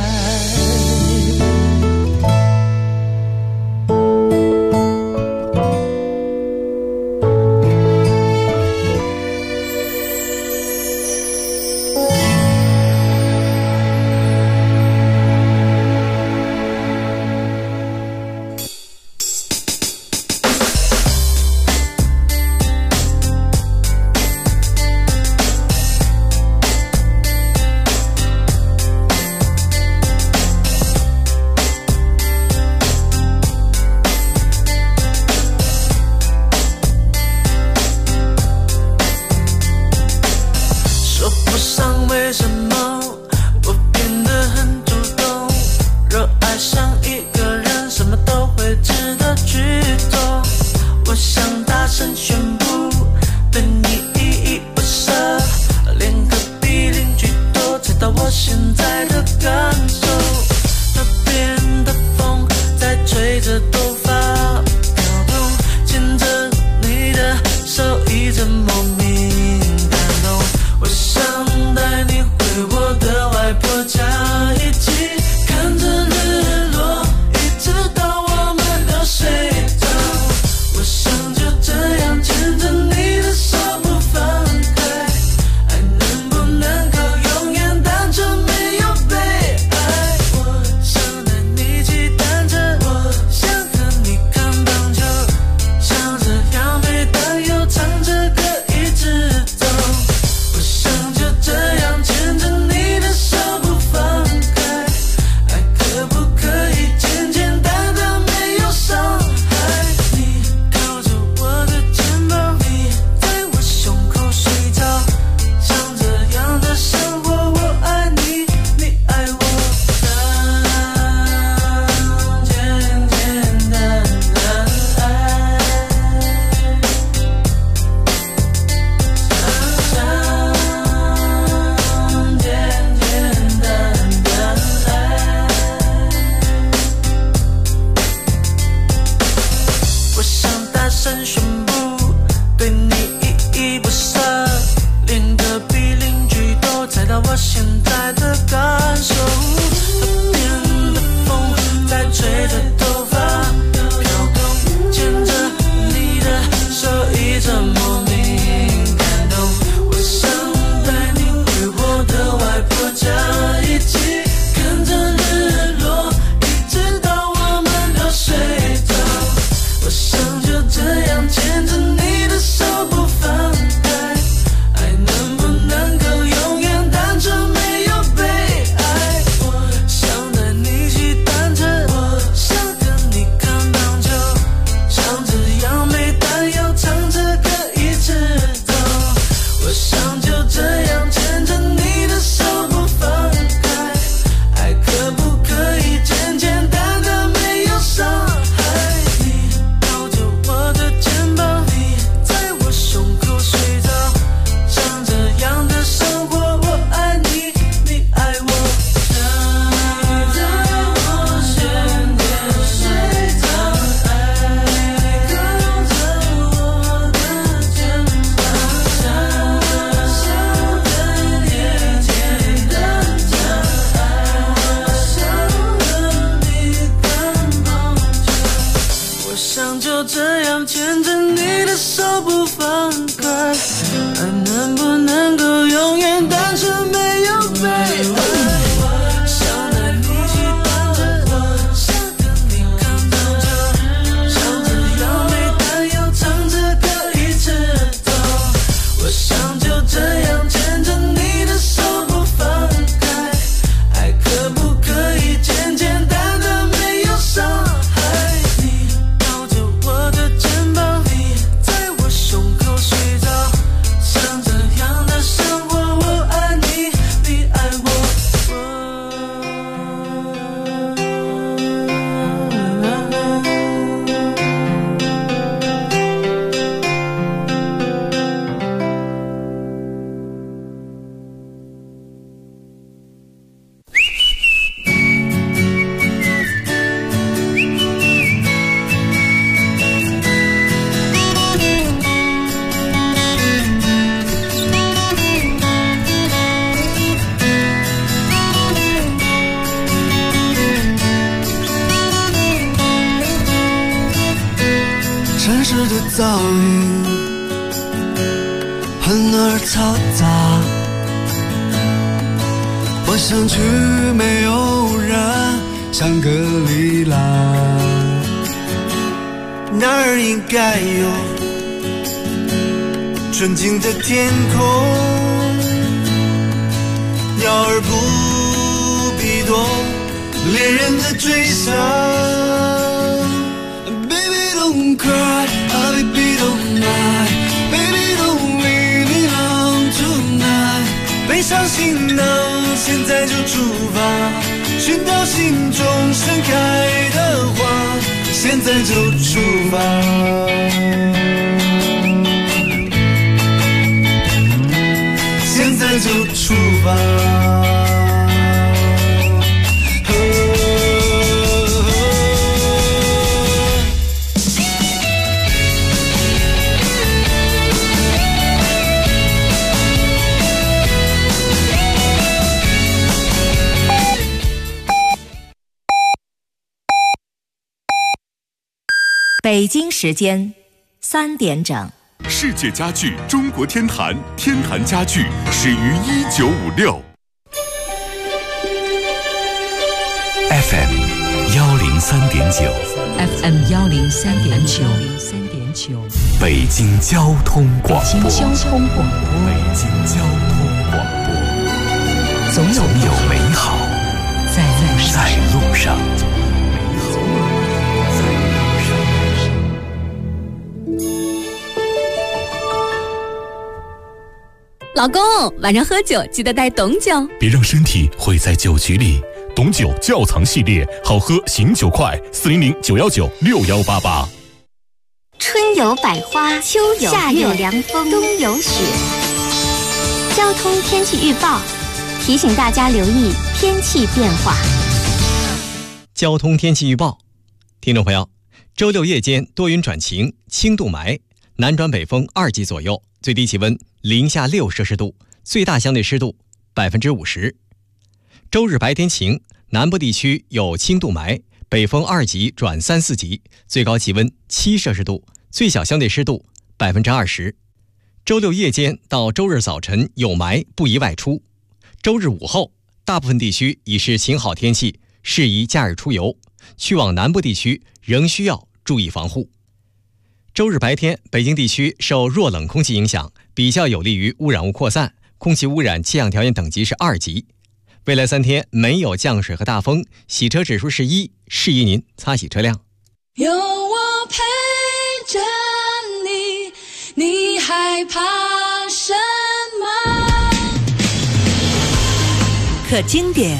遭遇，喷而嘈杂。我想去没有人香格里拉，那儿应该有纯净的天空，鸟儿不必懂恋人的追想。Baby don't cry, oh baby don't lie, baby don't leave me alone tonight。背上行囊，现在就出发，寻找心中盛开的花，现在就出发。现在就出发。 北京时间3点整。 世界家具中国天坛，天坛家具始于1956。 FM 103.9 FM 103.9， 北京交通广播。 北京交通广播。 北京交通广播。 总有美好在路上。 老公，晚上喝酒记得带董酒， 别让身体毁在酒局里。董酒窖藏系列，好喝醒酒快，400 919 6188。 春有百花，秋有夏有凉风，冬有雪。交通天气预报提醒大家留意天气变化。 交通天气预报，听众朋友，周六夜间多云转晴，轻度霾，南转北风2级左右，最低气温零下6摄氏度，最大相对湿度50%。周日白天晴，南部地区有轻度霾，北风2级转3、4级，最高气温7摄氏度，最小相对湿度20%。周六夜间到周日早晨有霾，不宜外出。周日午后，大部分地区已是晴好天气，适宜假日出游，去往南部地区仍需要注意防护。周日白天，北京地区受弱冷空气影响，比较有利于污染物扩散，空气污染气象条件等级是2级。未来3天没有降水和大风，洗车指数是1，适宜您擦洗车辆。 有我陪着你，你害怕什么？ 可经典，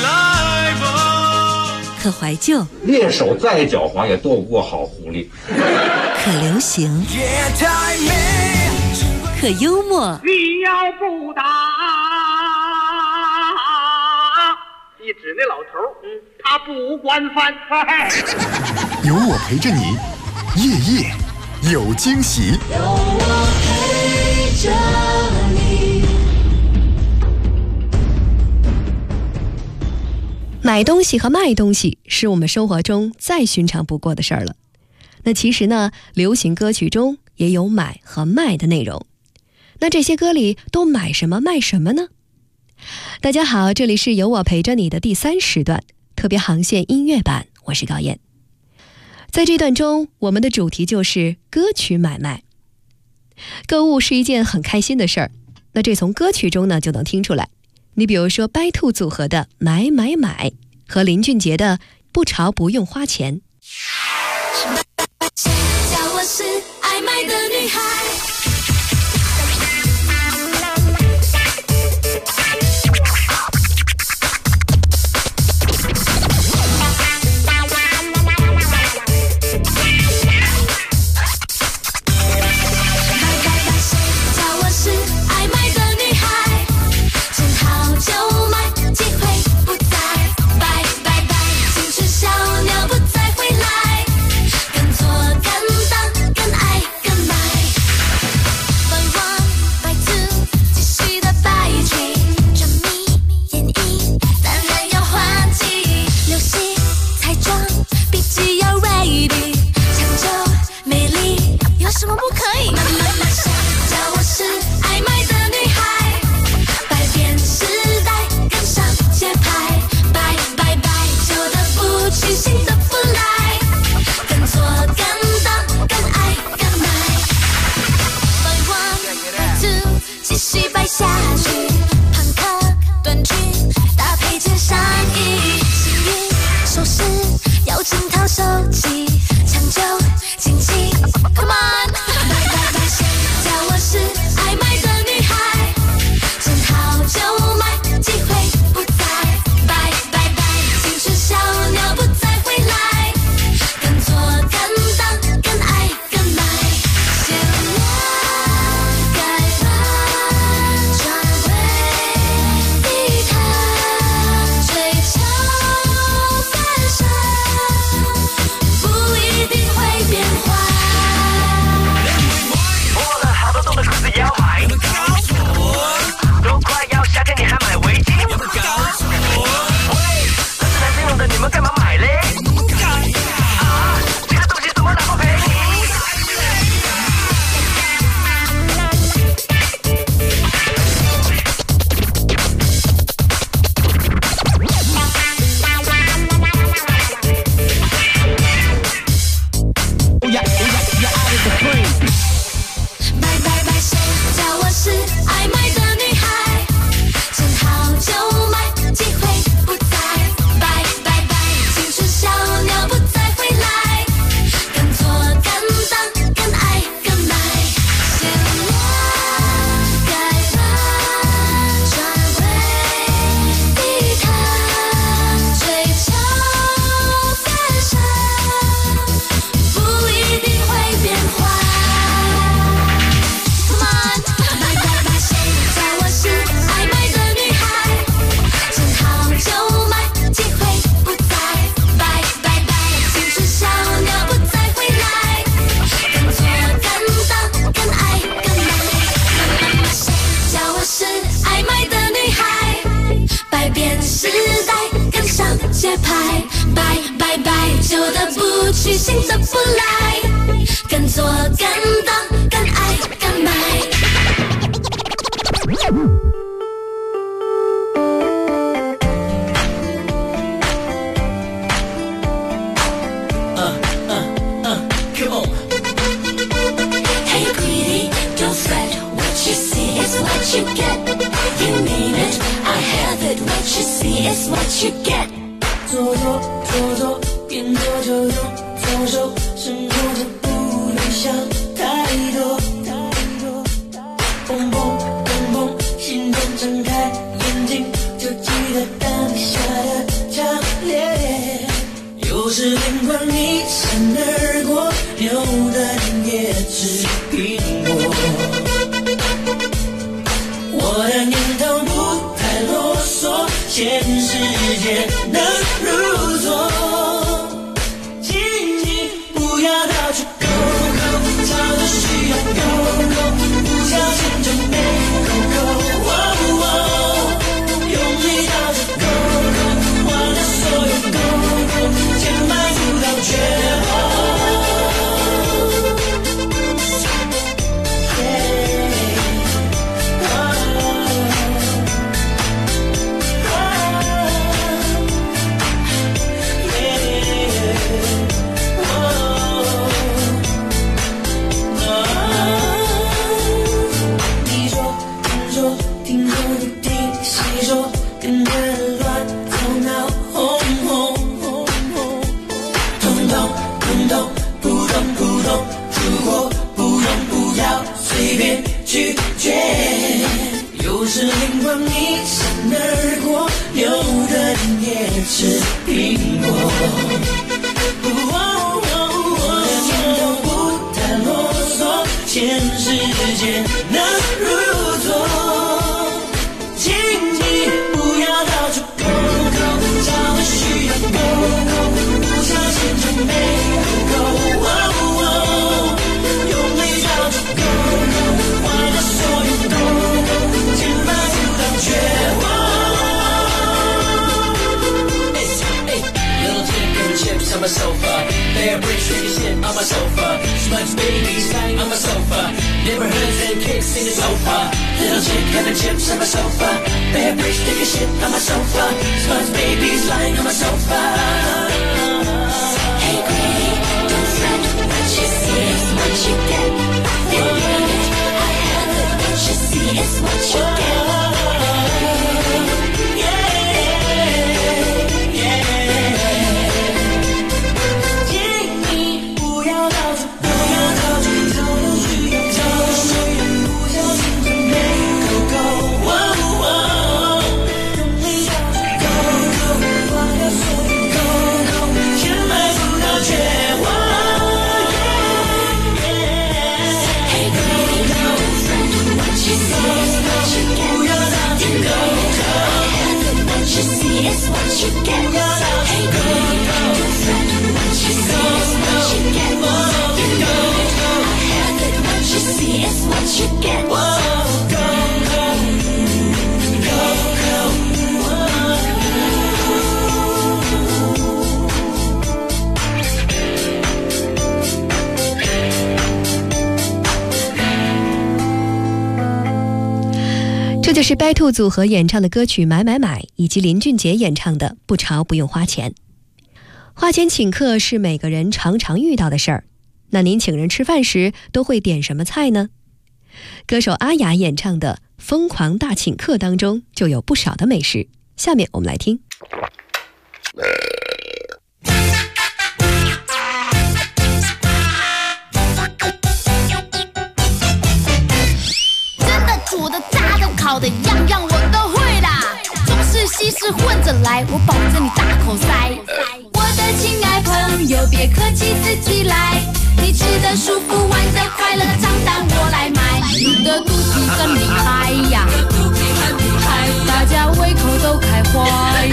可怀旧， 猎手再狡猾也斗不过好狐狸。 可流行，可幽默。 你要不打，一指那老头，他不惯犯。 有我陪着你，夜夜有惊喜。 有我陪着你。 买东西和卖东西是我们生活中再寻常不过的事儿了。那其实呢，流行歌曲中也有买和卖的内容。那这些歌里都买什么卖什么呢？大家好，这里是有我陪着你的第3时段特别航线音乐版，我是高燕。在这段中，我们的主题就是歌曲买卖。购物是一件很开心的事儿，那这从歌曲中呢就能听出来。你比如说白兔组合的买买买和林俊杰的不潮不用花钱。 叫我是爱买的女孩。 时代，跟上节拍，拜拜拜，旧的不去，新的不来，敢做敢当，敢爱敢买。 Come on. Hey, greedy, don't fret. What you see is what you get. You mean it, I have it. What you see is what you get. 做做，边做就做，左手生活着不能想太多。蹦蹦蹦蹦，心中睁开眼睛，就记得当下的强烈。有时灵光一闪而过，牛的人也吃苹果。我的念头不太啰嗦，现世界能如昨。请你不要到处勾勾，吵着需要勾勾，不小心就没勾勾。用力到处勾勾，忘了所有勾勾，千百不到绝望。拒绝，有时灵光一闪而过，有的人也吃苹果。我的念头不太啰嗦，全世界能如昨。请你不要到处勾勾，找个需要勾勾，不小心就没勾勾。用力到处勾勾。所有勾勾，千百不到绝望。Little chicken chips on my sofa, bear bricks drinking shit on my sofa, smudge babies lying on my sofa, neighborhoods and kicks in the sofa. Little chicken chips on my sofa, bear bricks drinking shit on my sofa, smudge babies lying on my sofa. Hey, greedy, don't fret. What you see is what you get. You need it. What you see is what you get. It's what you get. Hey, greedy, don't fret. What you see is what you get. You know it, I have it. What you see is what you get. Go, go, go, go. 这就是白兔组合演唱的歌曲《买买买》，以及林俊杰演唱的《不潮不用花钱》。花钱请客是每个人常常遇到的事儿，那您请人吃饭时都会点什么菜呢？歌手阿雅演唱的《疯狂大请客》当中就有不少的美食，下面我们来听。 蒸的、煮的、炸的、烤的，样样我都会啦。中式西式混着来，我保证你大口塞。我的亲爱朋友，别客气，自己来。你吃的舒服，玩的快乐，账单我来买。你的肚皮真厉害呀，大家胃口都开怀。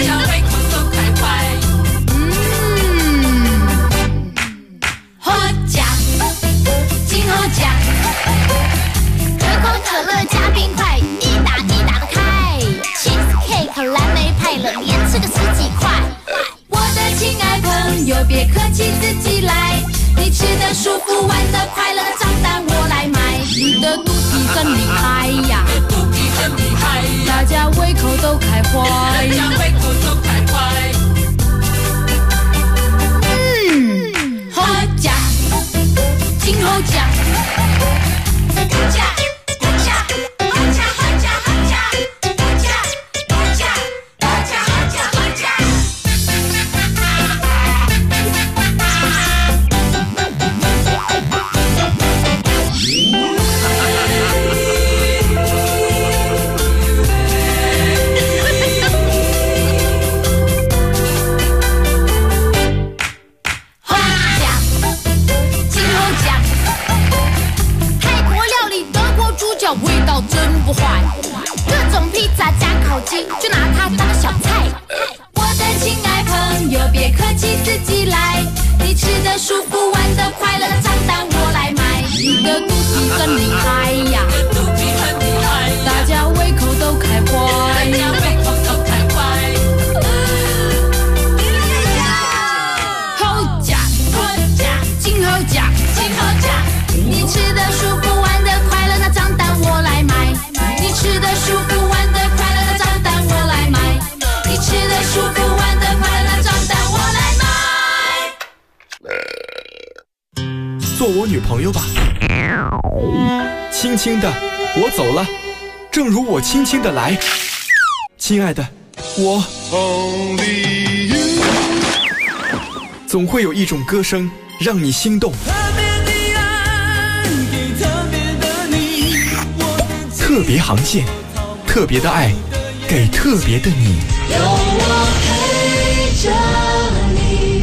好吃，真好吃。可口可乐加冰块，一打一打的开。Cheese cake 蓝莓派冷家胃口都开怀，大家胃口都开怀。好吃，真好吃。味道真不坏，各种披萨加烤鸡，就拿它当小菜。我的亲爱朋友，别客气，自己来。你吃的舒服，玩的快乐，账单我来买。你的肚皮真厉害呀，肚皮很厉害，大家胃口都开怀，大家胃口都开怀。好假，好假，真好假，真好假。你吃的舒服，玩的快乐，那账单我来买。你吃的舒服，玩的快乐，那账单我来买。你吃的舒服，玩的快乐，那账单我来买。做我女朋友吧。轻轻的，我走了，正如我轻轻的来。亲爱的，我总会有一种歌声让你心动。特别航线，特别的爱，给特别的你。有我陪着你。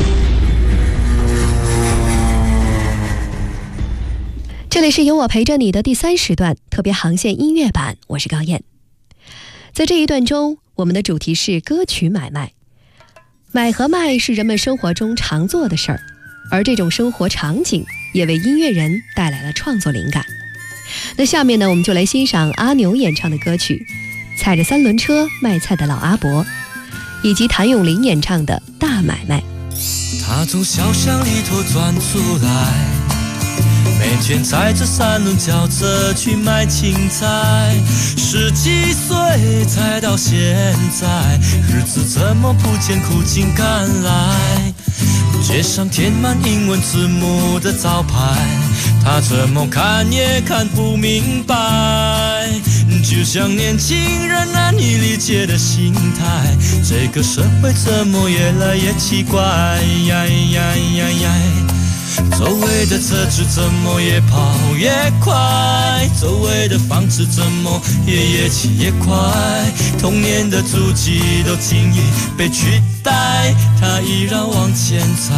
这里是有我陪着你的第3时段特别航线音乐版，我是高燕。在这一段中，我们的主题是歌曲买卖。买和卖是人们生活中常做的事儿，而这种生活场景也为音乐人带来了创作灵感。那下面呢，我们就来欣赏阿牛演唱的歌曲《踩着3轮车卖菜的老阿伯》，以及谭咏麟演唱的《大买卖》。 他从小巷里头钻出来，每天载着3轮轿车去卖青菜。10几岁才到现在，日子怎么不见苦尽甘来？街上贴满英文字母的招牌，他怎么看也看不明白。就像年轻人难以理解的心态，这个社会怎么越来越奇怪呀呀呀呀！周围的车子怎么越跑越快，周围的房子怎么也越起越快，童年的足迹都轻易被取代，他依然往前踩，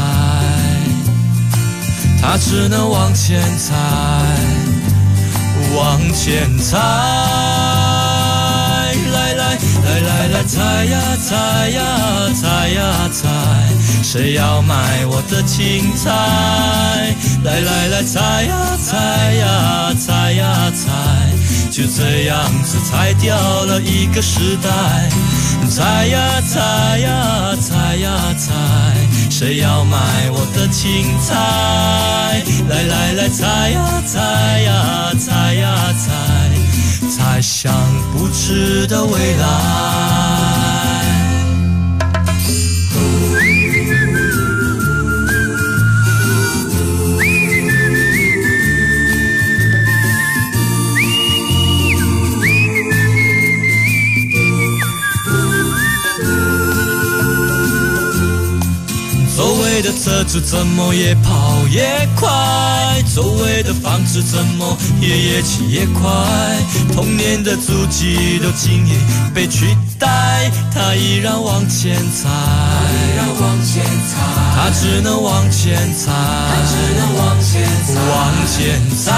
他只能往前踩，往前踩，来来来来来，踩呀踩呀踩呀踩，谁要买我的青菜？来来来，踩呀踩呀踩呀踩，就这样子踩掉了一个时代。踩呀踩呀踩呀踩，谁要买我的青菜？来来来，踩呀踩呀踩呀踩，踩向不知的未来。周围的车子怎么越跑越快，周围的房子怎么也越起越快，童年的足迹都轻易被取代，他依然往前踩，他只能往前踩，往前踩，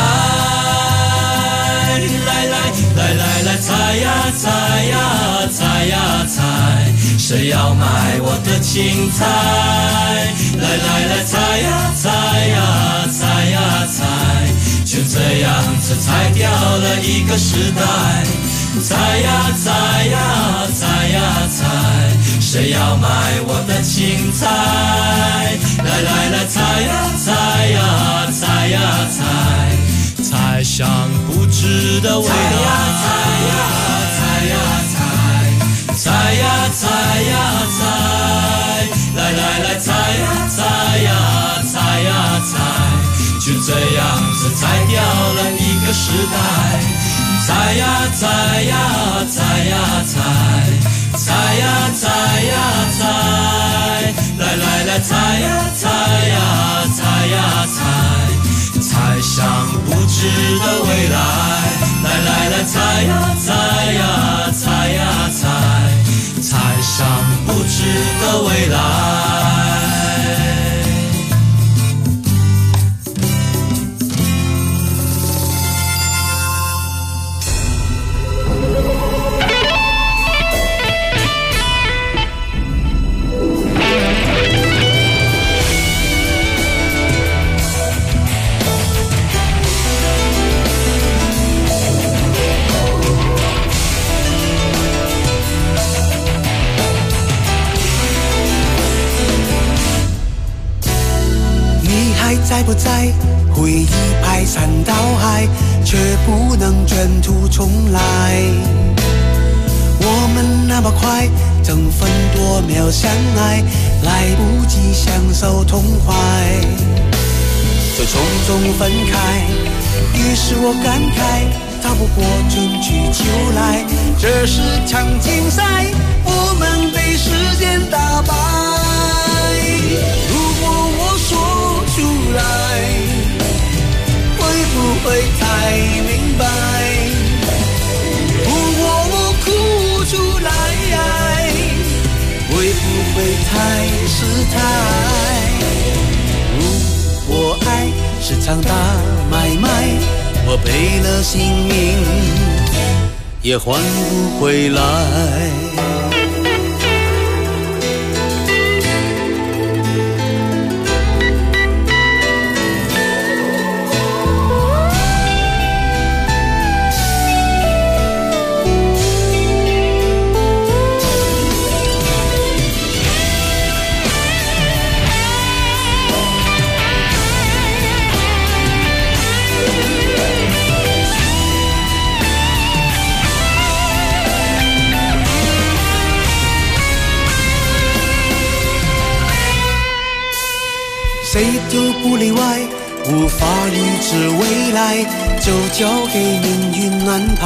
来来来来来，踩呀踩呀踩呀踩，谁要买我的青菜？来来来，踩呀踩呀踩呀踩，就这样子踩掉了一个时代。踩呀踩呀踩呀踩，谁要买我的青菜？来来来，踩呀踩呀踩呀踩，踩向不知的未来。踩呀踩呀踩呀踩。 呀采呀采，来来来采呀采呀采呀采，就这样子采掉了一个时代。采呀采呀采呀采，采呀采呀采，来来来采呀采呀采呀采，采想不知的未来。来来来采呀采呀采呀采，采想不知的未来。 在不在？回忆排山倒海，却不能卷土重来。我们那么快，争分夺秒相爱，来不及享受痛快，就匆匆分开。于是我感慨，逃不过春去秋来，这是场竞赛，我们被时间打败。如果我说出来，会不会太明白？如果我哭出来，会不会太失态？如果爱是场大买卖，我赔了性命也换不回来。谁都不例外，无法预知未来，就交给命运安排。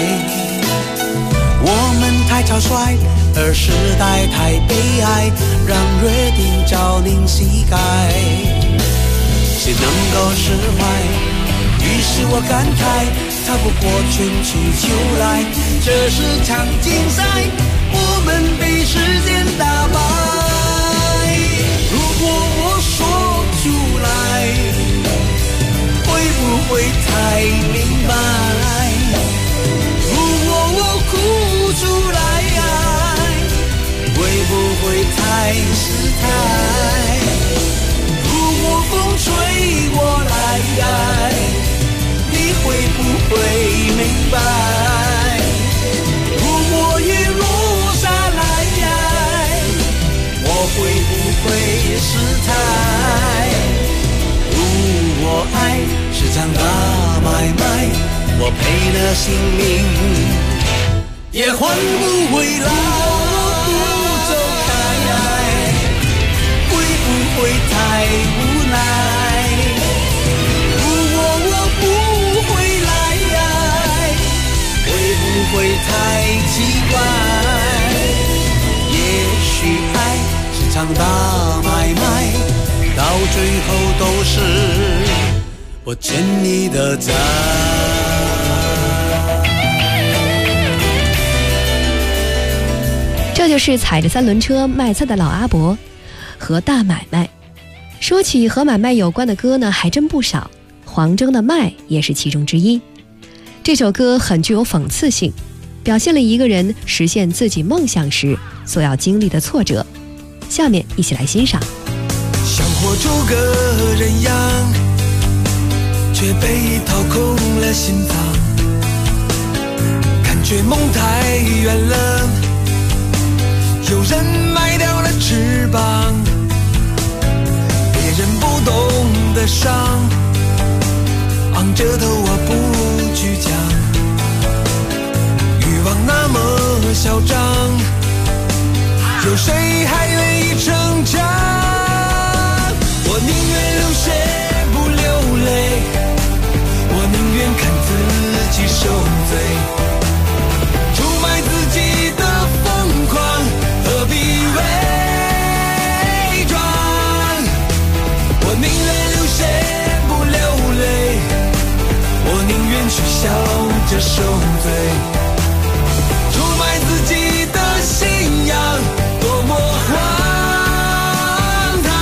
我们太草率，而时代太悲哀，让约定朝令夕改。谁能够释怀？于是我感慨，逃不过春去秋来，这是场竞赛，我们被时间打败。如果我说出来，会不会太明白？如果我哭出来，会不会太失态？如果风吹过来，你会不会明白？如果雨落下来，我会不会失态？我爱是场大买卖，我赔了性命也换不回来。我不走开，会不会太无奈？如果我不回来，会不会太奇怪？也许爱是场大买卖，到最后都是我欠你的债。 这就是踩着三轮车卖菜的老阿伯和大买卖。说起和买卖有关的歌呢，还真不少，黄征的《卖》也是其中之一。这首歌很具有讽刺性，表现了一个人实现自己梦想时所要经历的挫折。下面一起来欣赏。 想活出个人样，却被掏空了心脏，感觉梦太远了，有人卖掉了翅膀，别人不懂的伤，昂着头我不去讲，欲望那么嚣张， 有谁还愿意成长？我宁愿流血不流泪，我宁愿看自己受罪。出卖自己的疯狂，何必伪装？我宁愿流血不流泪，我宁愿去笑着受罪。出卖自己的信仰，多么荒唐！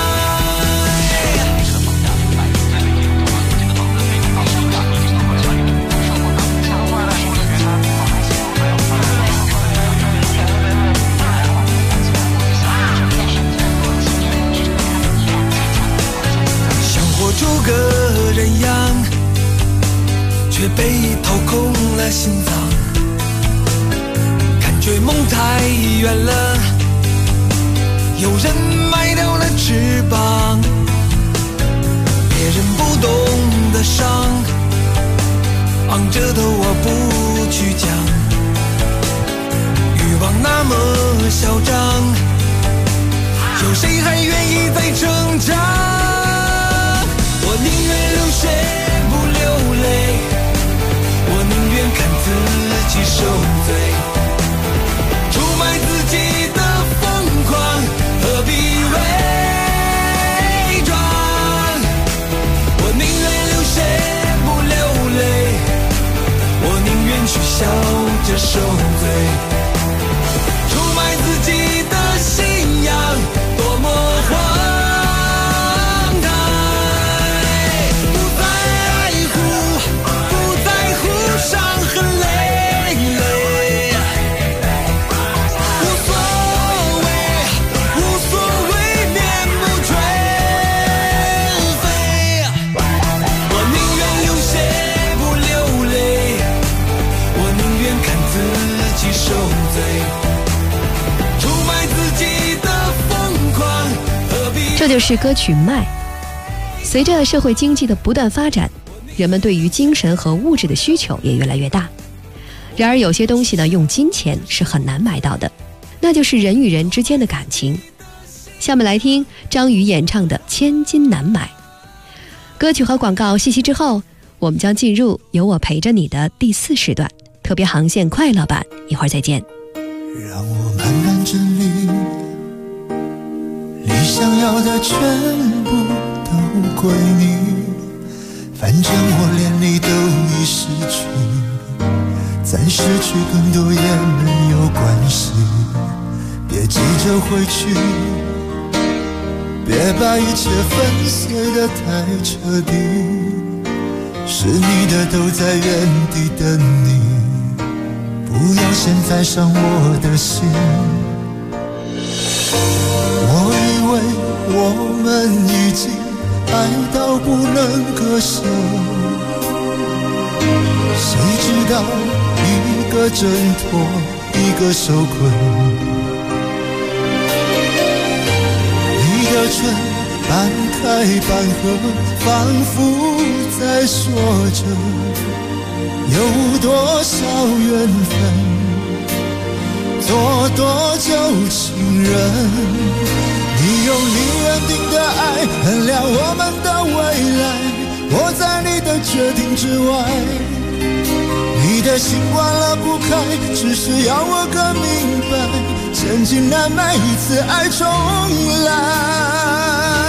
想活出个人样，却被掏空了心脏。感觉梦太远了，有人卖掉了翅膀。别人不懂的伤，昂着头我不去讲。欲望那么嚣张，有谁还愿意再成长？我宁愿流血不流泪，我宁愿看自己受罪。出卖自己的疯狂，何必伪装？我宁愿流血不流泪，我宁愿去笑着受罪。出卖自己的信仰，多么荒唐！不在乎，不在乎伤痕累累。无所谓，无所谓，面目垂飞。我宁愿流血不流泪，我宁愿看自己受罪。出卖自己的疯狂，何必？ 这就是歌曲《卖》。随着社会经济的不断发展，人们对于精神和物质的需求也越来越大。然而有些东西呢，用金钱是很难买到的，那就是人与人之间的感情。下面来听张宇演唱的《千金难买》。歌曲和广告信息之后，我们将进入有我陪着你的第4时段特别航线快乐版，一会儿再见。 让我慢慢整理，你想要的全部都归你，反正我连你都已失去，再失去更多也没有关系。别急着回去，别把一切粉碎得太彻底，是你的都在原地等你，不要现在伤我的心。我以为我们已经爱到不能割舍，谁知道一个挣脱，一个受困。你的唇半开半合，仿佛在说着有多少缘分，做多久情人。你用你认定的爱衡量我们的未来，我在你的决定之外。你的心关了不开，只是要我更明白，千金难买一次爱重来。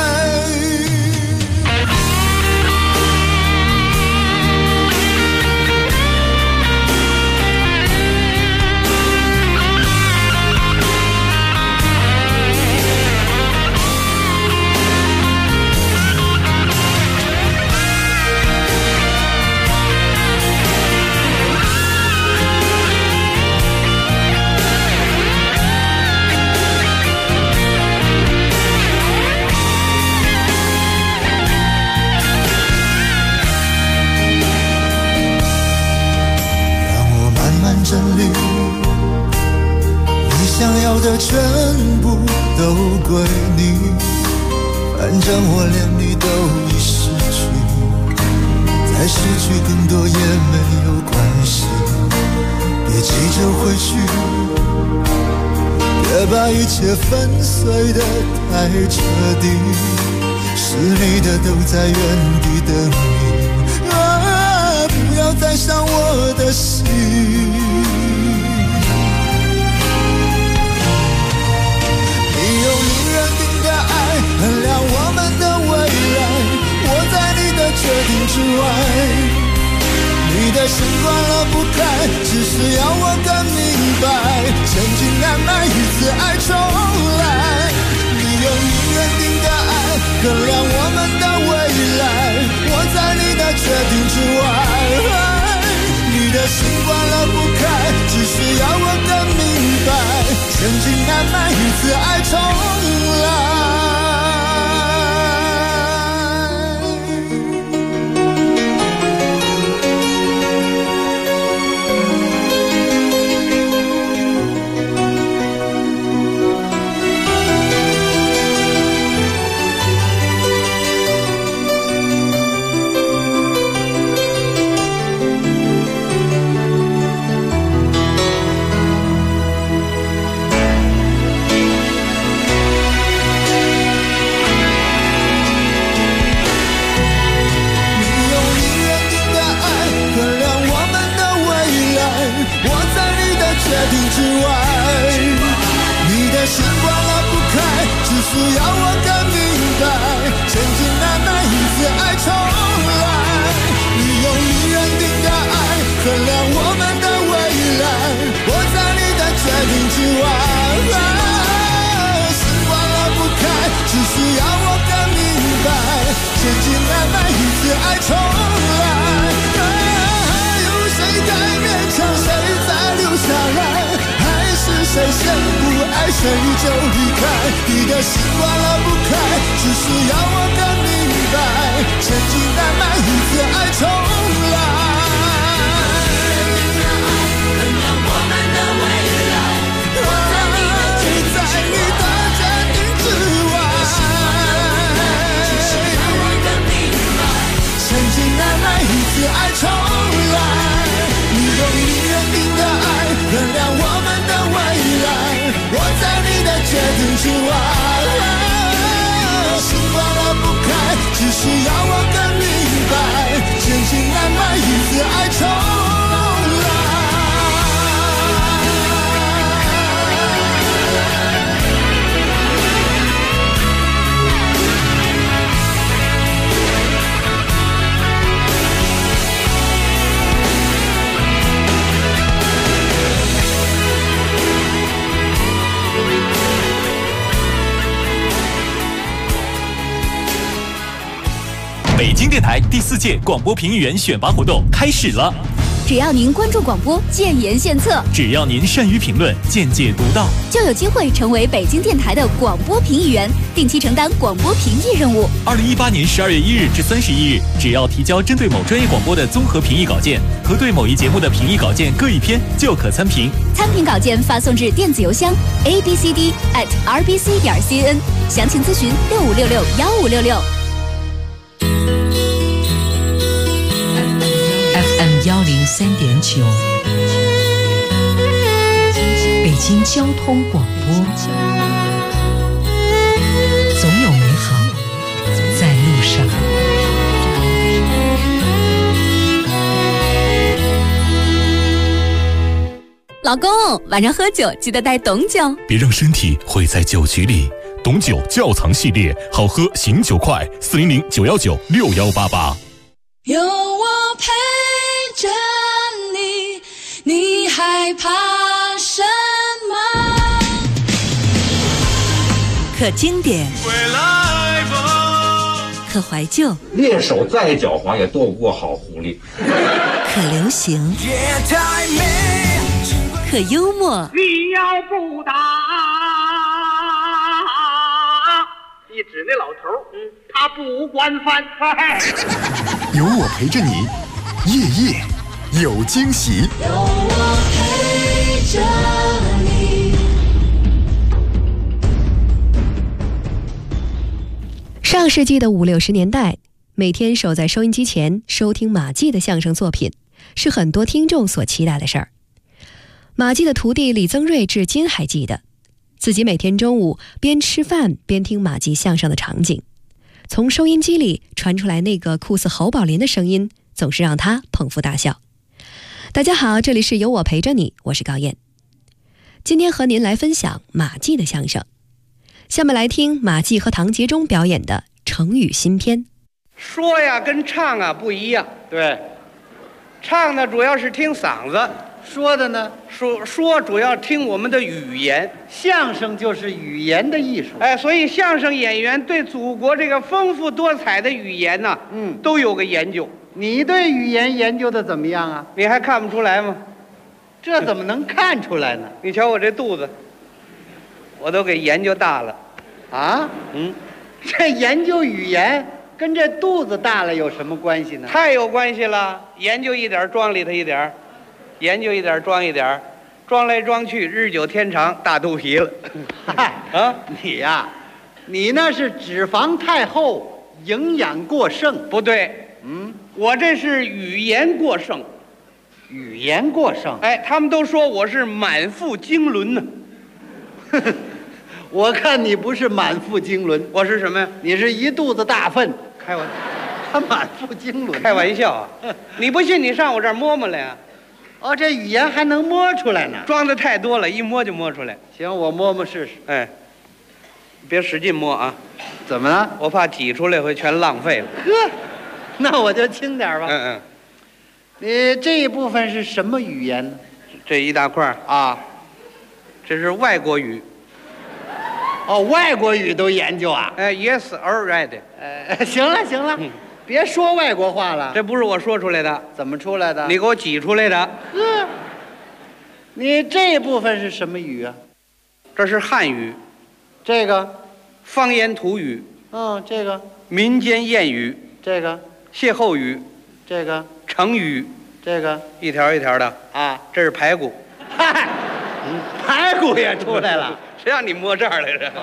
整理你想要的全部都归你，反正我连你都已失去，再失去更多也没有关系。别急着回去， 别把一切粉碎得太彻底，是你的都在原地等你啊，不要再伤我的心。你用你认定的爱衡量我们的未来，我在你的决定之外，你的心关了不开，只是要我更明白，千金难买一次爱重来。你用你认定的爱衡量我们的未来，我在你的决定之外，你的心关了不开，只是要我更明白，千金难买一次爱重来。谁先不爱谁就离开，你的心关了不开，只是要我更明白，千金难买一次爱重来。我们的未来，我在你的决定之外，只是要我更明白，千金难买一次爱重来。你用你认定的爱衡量我们的未来，我在你的决定之外，心关了不开，只是要我更明白，千金难买一次爱重来。 北京电台第4届广播评议员选拔活动开始了。 只要您关注广播，建言献策； 只要您善于评论，见解独到， 就有机会成为北京电台的广播评议员，定期承担广播评议任务。 2018年12月1日至31日，只要提交针对某专业广播的综合评议稿件和对某一节目的评议稿件各1篇，就可参评。 参评稿件发送至电子邮箱 abcd@rbc.cn， 详情咨询65661566。 FM103.9，北京交通广播，总有美好在路上。 老公，晚上喝酒记得带董酒， 别让身体毁在酒局里。董酒窖藏系列，好喝醒酒快，400-919-6188。 有我陪着你，你害怕什么？ 可经典，可怀旧， 猎手再狡猾也斗不过好狐狸。 可流行，可幽默。 你要不打，一指那老头，他不惯犯。 有我陪着你，夜夜有惊喜。 有我陪着你。 上世纪的50、60年代，每天守在收音机前收听马季的相声作品，是很多听众所期待的事儿。马季的徒弟李增瑞至今还记得， 自己每天中午边吃饭边听马季相声的场景，从收音机里传出来那个酷似侯宝林的声音，总是让他捧腹大笑。大家好，这里是有我陪着你，我是高燕。今天和您来分享马季的相声。下面来听马季和唐杰忠表演的成语新篇。 说呀跟唱啊不一样，对，唱呢主要是听嗓子，说的呢说主要听我们的语言，相声就是语言的艺术。哎，所以相声演员对祖国这个丰富多彩的语言呢，都有个研究。你对语言研究的怎么样啊？你还看不出来吗？这怎么能看出来呢？你瞧我这肚子，我都给研究大了，啊，这研究语言跟这肚子大了有什么关系呢？太有关系了，研究一点装里头一点，研究一点装一点，装来装去，日久天长，大肚皮了。嗨啊，你呀，你那是脂肪太厚，营养过剩。不对，我这是语言过剩。语言过剩，哎，他们都说我是满腹经纶呢。我看你不是满腹经纶，我是什么呀？你是一肚子大粪。开玩笑，他满腹经纶，开玩笑啊！你不信，你上我这儿摸摸来呀。哦，这语言还能摸出来呢？装的太多了，一摸就摸出来。行，我摸摸试试。哎，别使劲摸啊！怎么了？我怕挤出来会全浪费了。呵，那我就轻点吧。你这一部分是什么语言呢？这一大块啊，这是外国语。哦，外国语都研究啊？哎 ，Yes, all right。行了行了，别说外国话了。这不是我说出来的，怎么出来的？你给我挤出来的。你这部分是什么语啊？这是汉语。这个方言土语。这个民间谚语。这个歇后语。这个成语，这个一条一条的啊，这是排骨。嗨，排骨也出来了，谁让你摸这儿来着？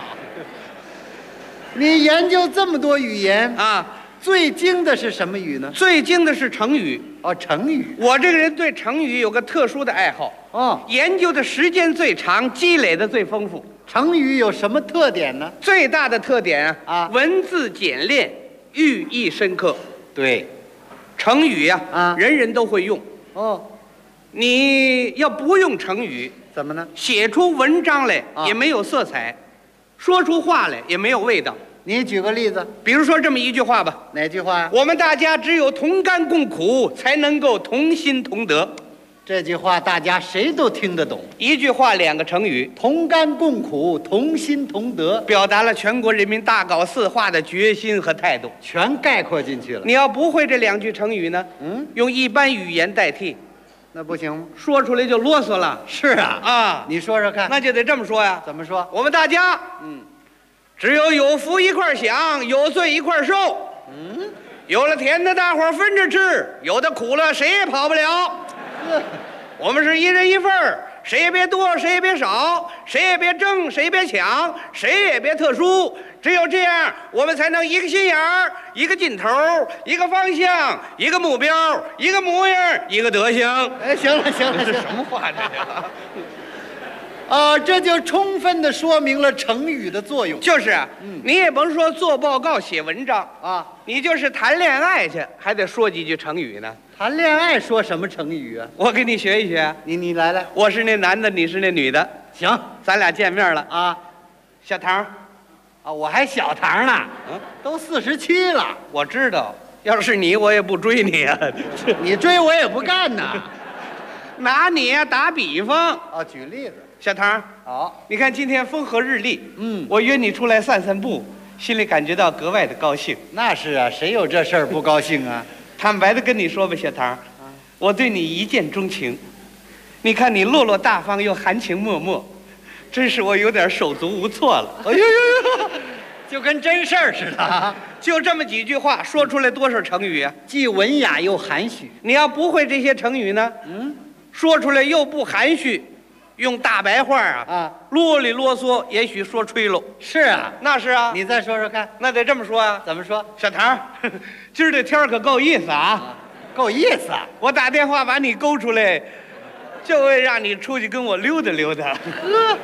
你研究这么多语言啊，最精的是什么语呢？最精的是成语。哦，成语。我这个人对成语有个特殊的爱好。哦，研究的时间最长，积累的最丰富。成语有什么特点呢？最大的特点啊，文字简练，寓意深刻。对。成语呀，人人都会用。哦，你要不用成语，怎么呢？写出文章来也没有色彩，说出话来也没有味道。你举个例子，比如说这么一句话吧。哪句话呀？我们大家只有同甘共苦，才能够同心同德。这句话大家谁都听得懂。一句话两个成语，同甘共苦，同心同德，表达了全国人民大搞四化的决心和态度，全概括进去了。你要不会这两句成语呢，用一般语言代替，那不行吗？说出来就啰嗦了。是啊，你说说看。那就得这么说呀。怎么说？我们大家，只有有福一块享，有罪一块受。有了甜的大伙分着吃，有的苦了谁也跑不了。我们是一人一份儿，谁也别多，谁也别少，谁也别争，谁也别抢，谁也别特殊。只有这样，我们才能一个心眼儿，一个劲头，一个方向，一个目标，一个模样，一个德行。哎，行了行了，这什么话这叫？这就充分的说明了成语的作用。就是啊，你也甭说做报告、写文章啊，你就是谈恋爱去，还得说几句成语呢。谈恋爱说什么成语啊？我给你学一学。你来来，我是那男的，你是那女的。行，咱俩见面了啊。小唐，啊，我还小唐呢，都47了。我知道，要是你，我也不追你啊。你追我也不干呐。拿你呀打比方啊，举例子。小唐，好，你看今天风和日丽，我约你出来散散步，心里感觉到格外的高兴。那是啊，谁有这事儿不高兴啊？坦白的跟你说吧，小唐，我对你一见钟情。你看你落落大方又含情脉脉，真是我有点手足无措了。哎呦呦呦，就跟真事儿似的。就这么几句话说出来多少成语啊？既文雅又含蓄。你要不会这些成语呢，说出来又不含蓄。用大白话啊，啰里啰嗦，也许说吹喽。是啊，那是啊。你再说说看。那得这么说啊。怎么说？小唐，今儿这天可够意思啊，够意思啊！我打电话把你勾出来，就为让你出去跟我溜达溜达。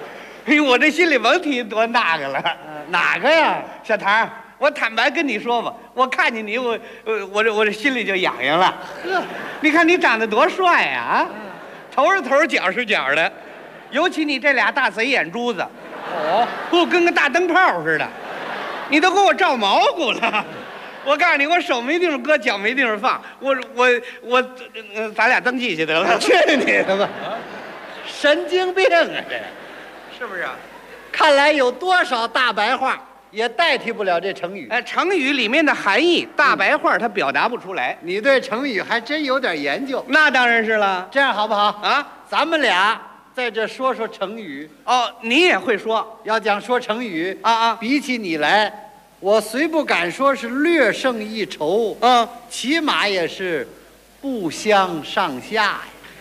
哎呦，我这心里甭提多那个了。 哪个呀？ 小唐，我坦白跟你说吧，我看见你，我这心里就痒痒了。呵，你看你长得多帅呀！啊，头是头，脚是脚的，尤其你这俩大贼眼珠子，不跟个大灯泡似的，你都给我照毛骨了。我告诉你，我手没地方搁，脚没地方放，咱俩登记去得了。 去你的吧！神经病啊，这是不是啊？ 看来有多少大白话也代替不了这成语。 成语里面的含义，大白话它表达不出来。 你对成语还真有点研究。 那当然是了。 这样好不好啊？ 咱们俩在这说说成语。 哦，你也会说？ 要讲说成语啊， 比起你来，我虽不敢说是略胜一筹，起码也是不相上下呀。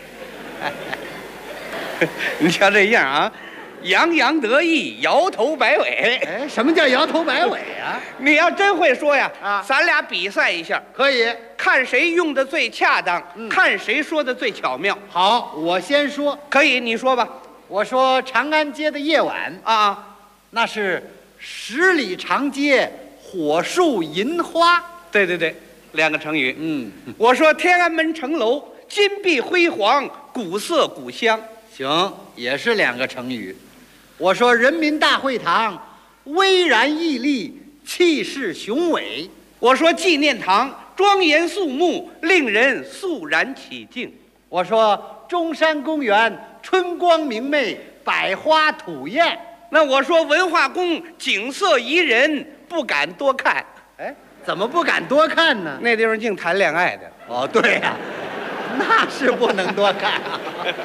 你瞧这样啊，洋洋得意，摇头摆尾。 哎，什么叫摇头摆尾啊？ 你要真会说呀，咱俩比赛一下， 可以看谁用的最恰当，看谁说的最巧妙。 好，我先说。 可以，你说吧。 我说长安街的夜晚啊， 那是十里长街，火树银花。 对对对，两个成语。我说天安门城楼，金碧辉煌，古色古香。 行，也是两个成语。我说人民大会堂，巍然屹立，气势雄伟。 我说纪念堂，庄严肃穆，令人肃然起敬。 我说中山公园，春光明媚，百花吐艳。 那我说文化宫，景色宜人，不敢多看。 哎，怎么不敢多看呢？ 那地方净谈恋爱的。 哦，对呀，那是不能多看啊。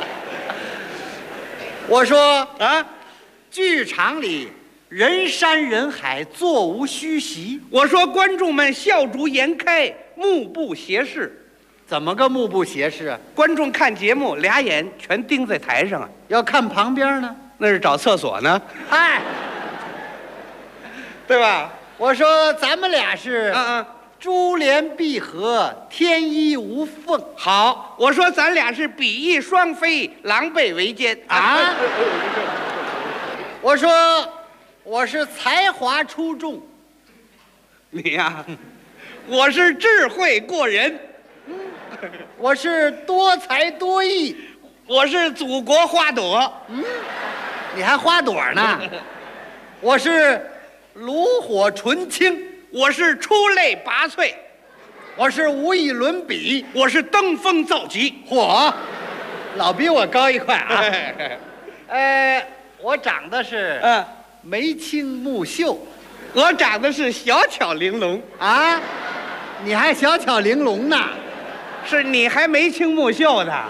我说啊，剧场里人山人海，座无虚席。 我说观众们笑逐颜开，目不斜视。 怎么个目不斜视啊？ 观众看节目，俩眼全盯在台上啊。 要看旁边呢， 那是找厕所呢。 嗨， 对吧？ 我说咱们俩是珠联璧合，天衣无缝。 好，我说咱俩是比翼双飞，狼狈为奸啊！我说我是才华出众， 你呀，我是智慧过人， 我是多才多艺， 我是祖国花朵。 你还花朵呢？我是炉火纯青。 我是出类拔萃， 我是无以伦比， 我是登峰造极。 嚯，老比我高一块啊！我长得是眉清目秀， 我长得是小巧玲珑啊！你还小巧玲珑呢？ 是你还眉清目秀呢？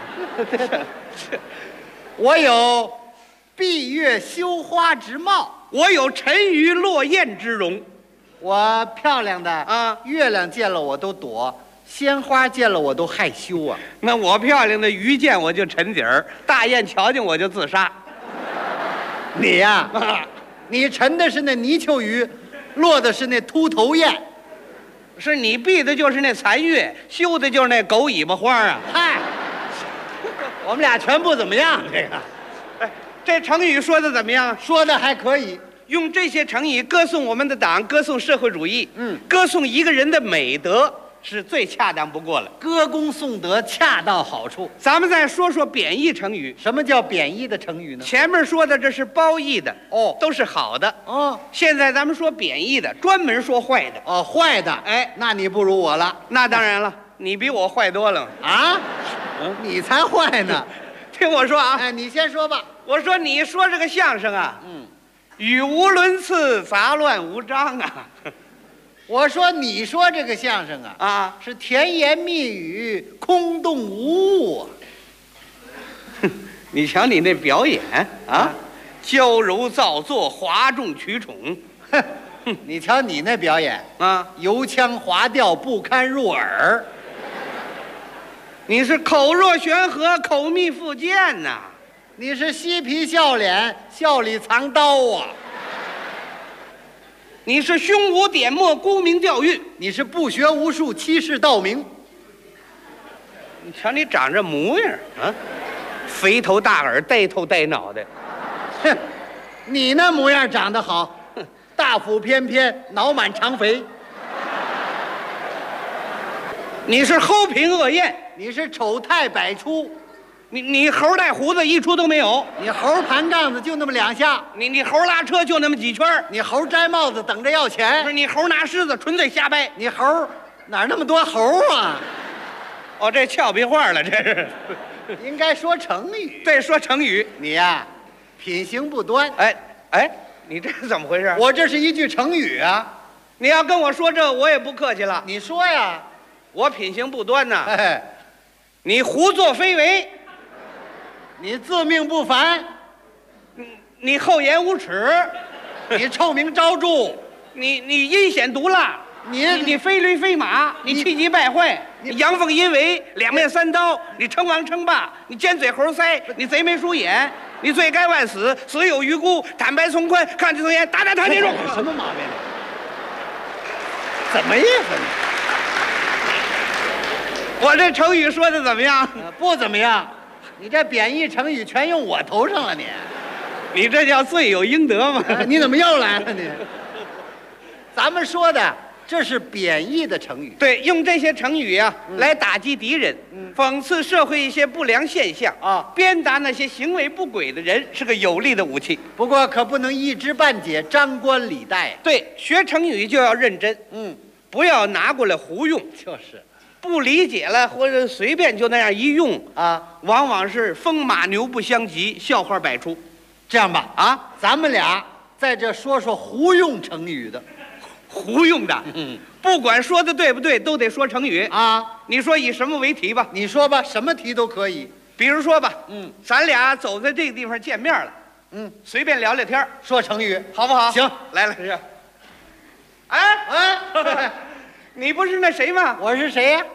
我有闭月羞花之貌， 我有沉鱼落雁之容。 我漂亮的月亮见了我都躲，鲜花见了我都害羞啊。 那我漂亮的鱼见我就沉底儿，大雁瞧见我就自杀。 你呀，你沉的是那泥鳅鱼，落的是那秃头雁。 是你避的就是那残月，羞的就是那狗尾巴花啊。 嗨，我们俩全不怎么样。这个， 这成语说的怎么样？ 说的还可以。 用这些成语歌颂我们的党，歌颂社会主义，歌颂一个人的美德是最恰当不过了。 歌功颂德，恰到好处。 咱们再说说贬义成语。 什么叫贬义的成语呢？ 前面说的这是褒义的，都是好的。现在咱们说贬义的，专门说坏的。 坏的。哎，那你不如我了。 那当然了，你比我坏多了啊！你才坏呢。 听我说啊， 哎，你先说吧。 我说你说这个相声啊，语无伦次，杂乱无章啊！ 我说你说这个相声啊，是甜言蜜语，空洞无物。 你瞧你那表演啊，娇柔造作，哗众取宠。 你瞧你那表演啊，油腔滑调，不堪入耳。 你是口若悬河，口蜜腹剑呐！ 你是嬉皮笑脸，笑里藏刀啊！ 你是胸无点墨，沽名钓誉； 你是不学无术，欺世盗名。 你瞧你长这模样啊，肥头大耳，呆头呆脑的。 哼， 你那模样长得好，大腹翩翩，脑满肠肥。 你是齁贫恶艳， 你是丑态百出。 你猴带胡子一出都没有， 你猴盘杠子就那么2下， 你猴拉车就那么几圈， 你猴摘帽子等着要钱， 不是你猴拿狮子纯粹瞎掰， 你猴哪那么多猴啊？ 哦，这俏皮话了，这是。 应该说成语。 对，说成语。 你呀，品行不端。 哎，你这是怎么回事？ 我这是一句成语啊。 你要跟我说这，我也不客气了。 你说呀， 我品行不端呐。 哎， 你胡作非为。 你自命不凡， 你厚颜无耻， 你臭名昭著， 你阴险毒辣，你非驴非马，你气急败坏，你阳奉阴违，两面三刀，你称王称霸，你尖嘴猴腮，你贼眉鼠眼，你罪该万死，死有余辜，坦白从宽，抗拒从严，打他这种。 什么毛病？怎么意思呢？ 我这成语说的怎么样？ 不怎么样。你这贬义成语全用我头上了， 你这叫罪有应得吗？ 你怎么又来了你？咱们说的这是贬义的成语， 对，用这些成语啊来打击敌人，讽刺社会一些不良现象啊，鞭打那些行为不轨的人，是个有力的武器。 不过可不能一知半解、张冠李戴。 对，学成语就要认真，不要拿过来胡用。 就是。 不理解了，或者随便就那样一用啊，往往是风马牛不相及，笑话百出。 这样吧，啊，咱们俩在这说说胡用成语的， 胡用的，不管说的对不对，都得说成语啊。你说以什么为题吧？ 你说吧，什么题都可以。 比如说吧，咱俩走在这个地方见面了，随便聊聊天， 说成语， 好不好？ 行， 来了，哎。你不是那谁吗？ 我是谁呀？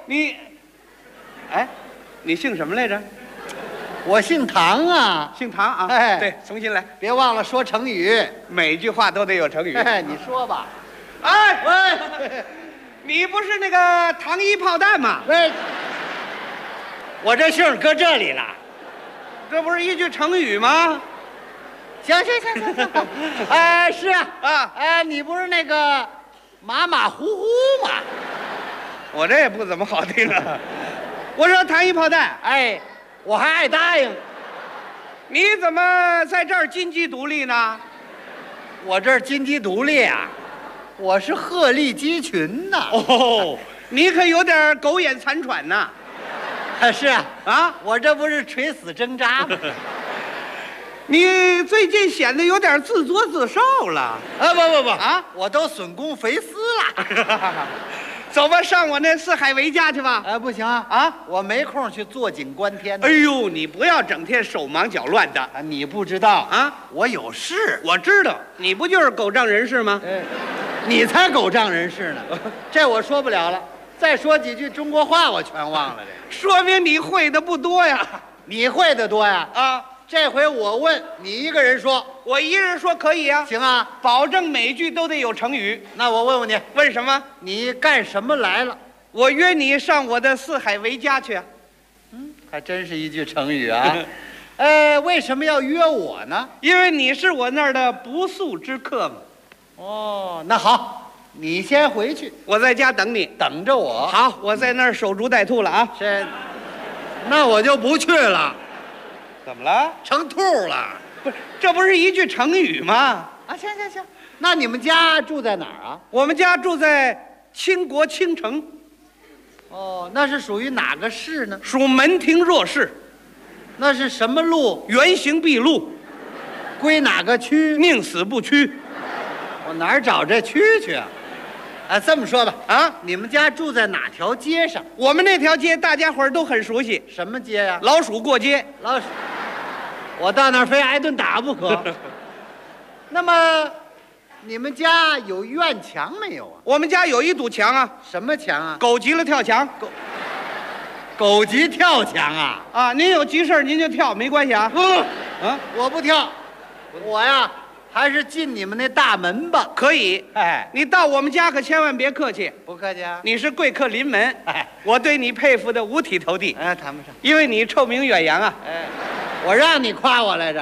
你姓什么来着？ 我姓唐啊。 姓唐啊？ 哎， 对，重新来， 别忘了说成语， 每句话都得有成语。 哎，你说吧。 哎喂，你不是那个糖衣炮弹吗？ 喂，我这姓搁这里了， 这不是一句成语吗？ 行，哎，是啊，哎，你不是那个。马马虎虎嘛， 我这也不怎么好听啊。我说糖衣炮弹， 哎，我还爱答应。 你怎么在这儿金鸡独立呢？ 我这儿金鸡独立啊，我是鹤立鸡群呐。 哦，你可有点苟延残喘呐。 是啊，我这不是垂死挣扎吗？ 你最近显得有点自作自受了啊！不啊！我都损公肥私了。 走吧，上我那四海为家去吧。 不行啊！我没空去坐井观天。 哎呦，你不要整天手忙脚乱的。 你不知道啊，我有事。 我知道，你不就是狗仗人势吗？ 你才狗仗人势呢。这我说不了了。再说几句中国话，我全忘了。这说明你会的不多呀。 你会的多呀？ 啊。 这回我问你一个人说， 我一人说可以啊。 行啊， 保证每句都得有成语。 那我问问你， 问什么？ 你干什么来了？ 我约你上我的四海为家去啊。 还真是一句成语啊。为什么要约我呢？ 因为你是我那儿的不速之客嘛。 哦，那好，你先回去， 我在家等你， 等着我。 好，我在那儿守株待兔了啊。 那我就不去了。 怎么了？ 成兔了？ 不是，这不是一句成语吗？ 啊，行，那你们家住在哪儿啊？ 我们家住在倾国倾城。 哦，那是属于哪个市呢？ 属门庭若市。 那是什么路？ 原形毕露。 归哪个区？ 宁死不屈。 我哪儿找这区去啊？这么说吧，啊，你们家住在哪条街上？ 我们那条街大家伙儿都很熟悉。 什么街呀？ 老鼠过街。 老鼠，我到那儿非挨顿打不可。那么，你们家有院墙没有啊？ 我们家有一堵墙啊。 什么墙啊？ 狗急了跳墙。 狗急跳墙啊？ 啊，您有急事您就跳，没关系啊。 我不跳，我呀。还是进你们那大门吧。 可以，你到我们家可千万别客气。 不客气啊， 你是贵客临门，我对你佩服的五体投地。 谈不上， 因为你臭名远扬啊。 我让你夸我来着。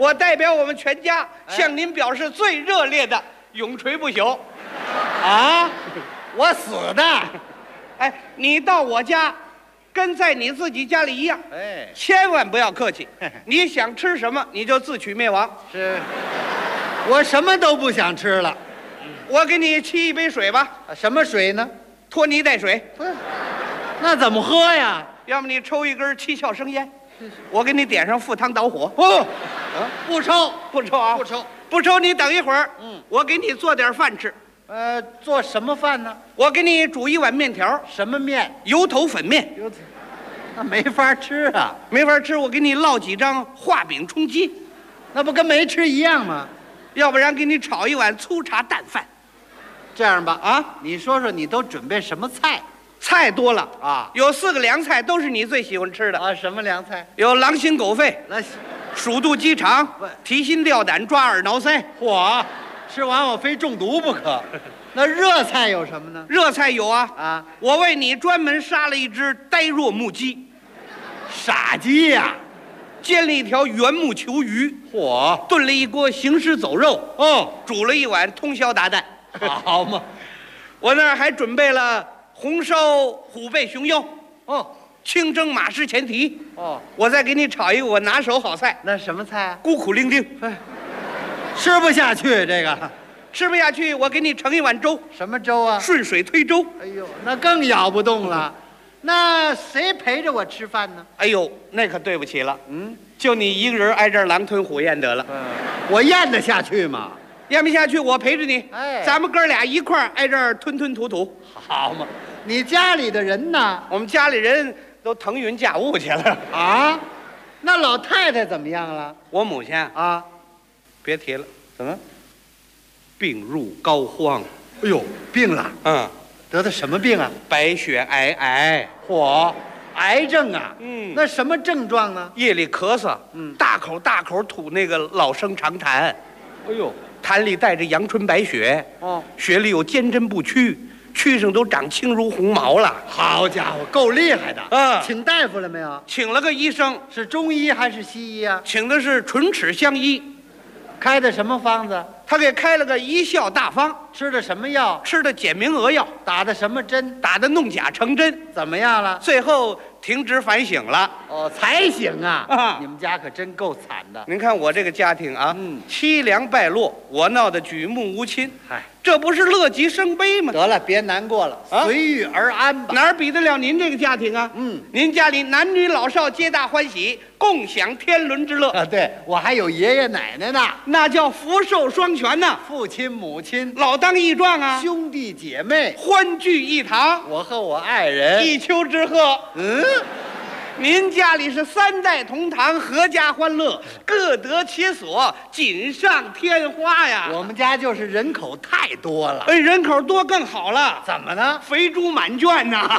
我代表我们全家向您表示最热烈的永垂不朽。 啊，我死的。 哎，你到我家，跟在你自己家里一样。 哎， 千万不要客气。你想吃什么，你就自取灭亡。 是，我什么都不想吃了。 我给你沏一杯水吧。 什么水呢？ 拖泥带水。 那怎么喝呀？ 要么你抽一根七窍生烟，我给你点上赴汤蹈火。 不抽， 不抽啊， 不抽， 不抽。你等一会儿，我给你做点饭吃。 做什么饭呢？ 我给你煮一碗面条。 什么面？ 油头粉面。 那没法吃啊， 没法吃。我给你烙几张画饼充饥， 那不跟没吃一样吗？ 要不然给你炒一碗粗茶淡饭。 这样吧，啊，你说说你都准备什么菜？ 菜多了啊， 有4个凉菜，都是你最喜欢吃的啊。什么凉菜？ 有狼心狗肺、鼠肚鸡肠、提心吊胆、抓耳挠腮。 嚯！吃完我非中毒不可。那热菜有什么呢？ 热菜有啊，我为你专门杀了一只呆若木鸡， 傻鸡呀， 煎了一条圆木球鱼， 嚯， 炖了一锅行尸走肉，煮了一碗通宵达旦， 好嘛。 我那儿还准备了红烧虎背熊腰，清蒸马氏前蹄，我再给你炒一个我拿手好菜。 那什么菜啊？ 孤苦伶仃。 吃不下去，这个吃不下去，我给你盛一碗粥。 什么粥啊？ 顺水推舟。 哎呦，那更咬不动了。那谁陪着我吃饭呢？ 哎呦，那可对不起了。就你一个人挨这儿狼吞虎咽得了。 我咽得下去吗？ 咽不下去，我陪着你。 哎， 咱们哥俩一块儿挨这儿吞吞吐吐。 好嘛。你家里的人呢？ 我们家里人都腾云驾雾去了。 啊？那老太太怎么样了？ 我母亲啊。 别提了，怎么？病入膏肓。 哎呦，病了。得的什么病啊？ 白血癌。 嚯，癌症啊。那什么症状呢？ 夜里咳嗽，大口大口吐那个老生常谈。 哎呦， 痰里带着阳春白雪。血里有坚针不屈，蛆上都长青如红毛了。 好家伙，够厉害的。请大夫了没有？ 请了个医生。 是中医还是西医啊？ 请的是唇齿相依。 开的什么方子？ 他给开了个一效大方。 吃的什么药？ 吃的简明扼要。 打的什么针？ 打的弄假成真。 怎么样了？ 最后停职反省了。 才醒啊！你们家可真够惨的。 您看我这个家庭啊，凄凉败落，我闹得举目无亲。这不是乐极生悲吗？ 得了，别难过了，随遇而安吧。 哪儿比得了您这个家庭啊？您家里男女老少皆大欢喜，共享天伦之乐啊！对，我还有爷爷奶奶呢， 那叫福寿双全呐。 父亲母亲老当益壮啊， 兄弟姐妹欢聚一堂。 我和我爱人一丘之貉。您家里是3代同堂，阖家欢乐，各得其所，锦上添花呀。 我们家就是人口太多了。 人口多更好了。 怎么呢？ 肥猪满圈呐。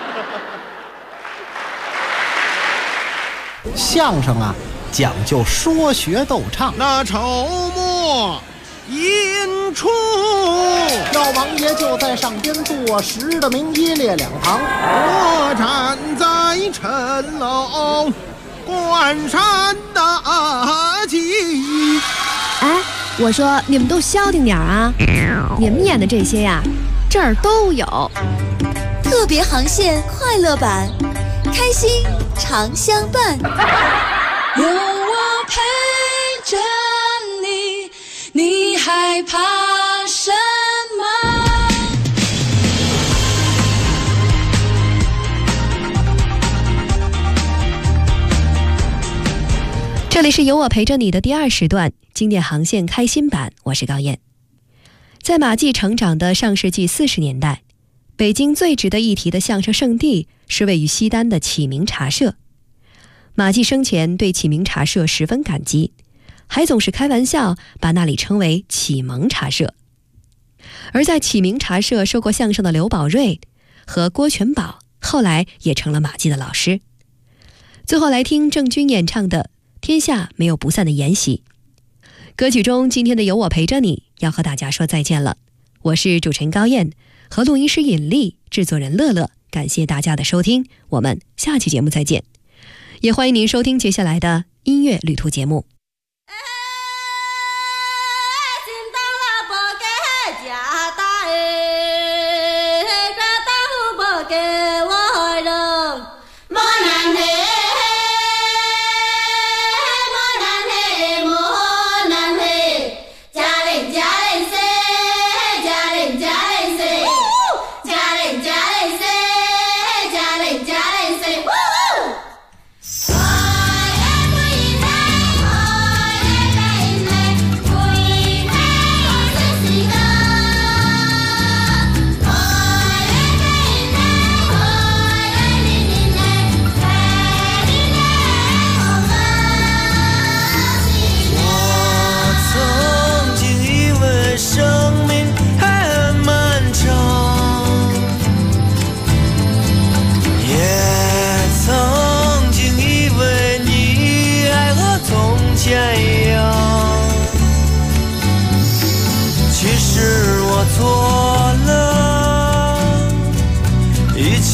相声啊，讲究说学逗唱。 那筹末引出， 赵王爷就在上边坐实的明一列两旁。 我站在城楼观山大计。 哎，我说你们都消停点啊！你们演的这些呀，这儿都有。 特别航线快乐版，开心常相伴。 有我陪着你，你害怕什么？ 这里是有我陪着你的第2时段，经典航线开心版，我是高燕。在马季成长的上世纪40年代，北京最值得一提的相声圣地是位于西单的启明茶社。马季生前对启明茶社十分感激，还总是开玩笑把那里称为启蒙茶社。而在启明茶社说过相声的刘宝瑞和郭全宝后来也成了马季的老师。最后来听郑钧演唱的天下没有不散的筵席。歌曲中今天的有我陪着你要和大家说再见了，我是主持人高燕，和录音师尹丽，制作人乐乐，感谢大家的收听，我们下期节目再见。也欢迎您收听接下来的音乐旅途节目。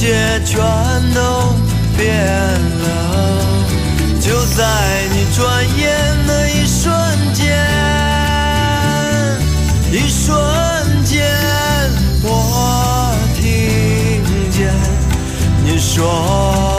界全都变了，就在你转眼的一瞬间，一瞬间，我听见你说。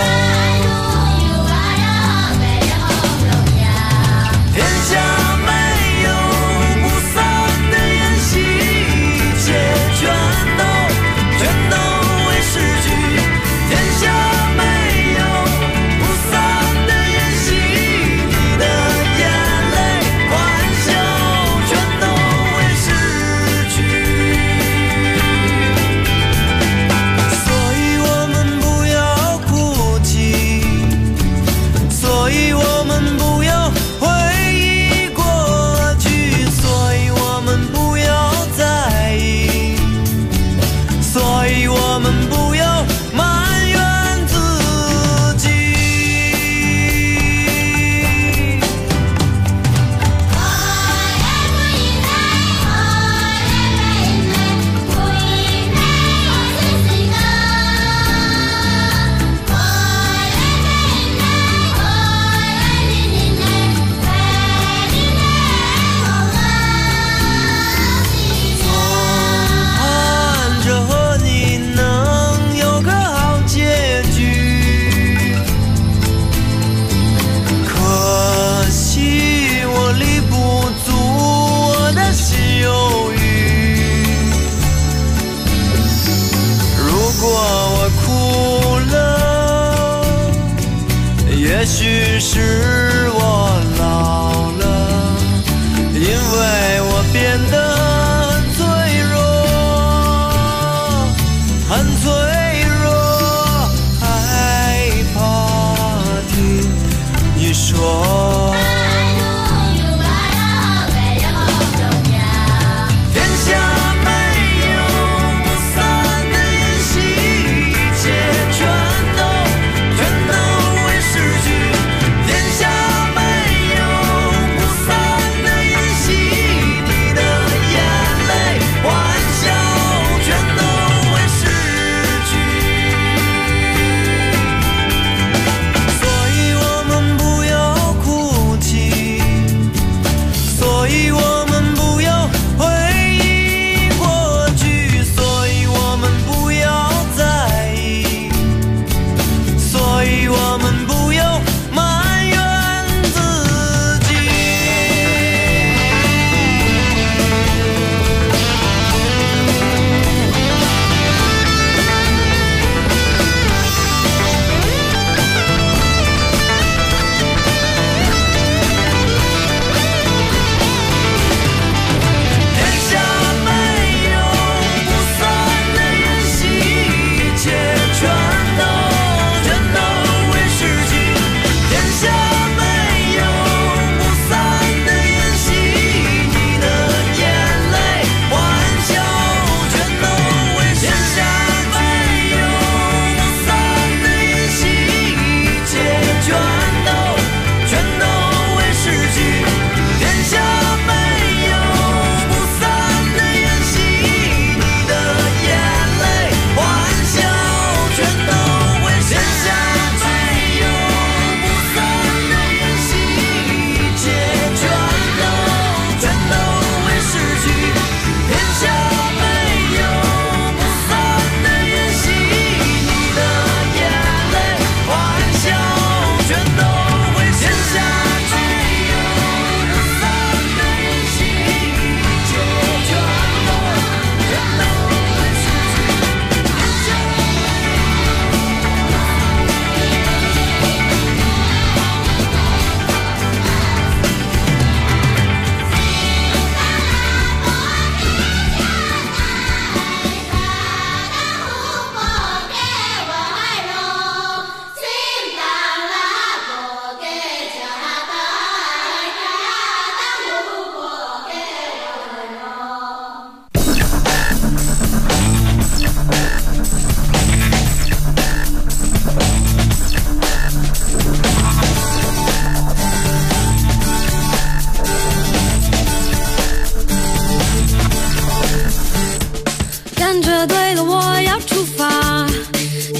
也许是我老了，因为我变得很脆弱，很脆弱，害怕听你说。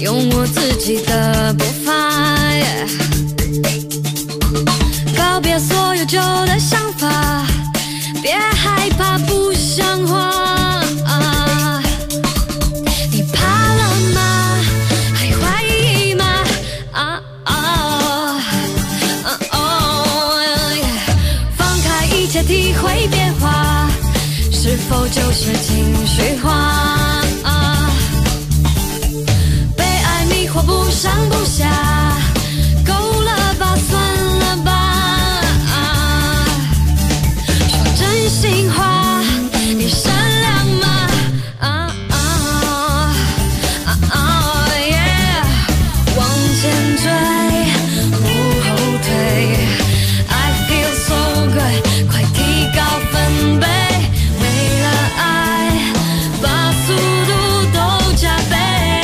用我自己的步伐，告别所有旧的想法，别害怕不像话。你怕了吗？还怀疑吗？放开一切，体会变化，是否就是情绪化？被爱迷惑不上不下，够了吧，算了吧。说真心话，你善良吗？往前追，不后退。I feel so good， 快提高分贝。为了爱，把速度都加倍。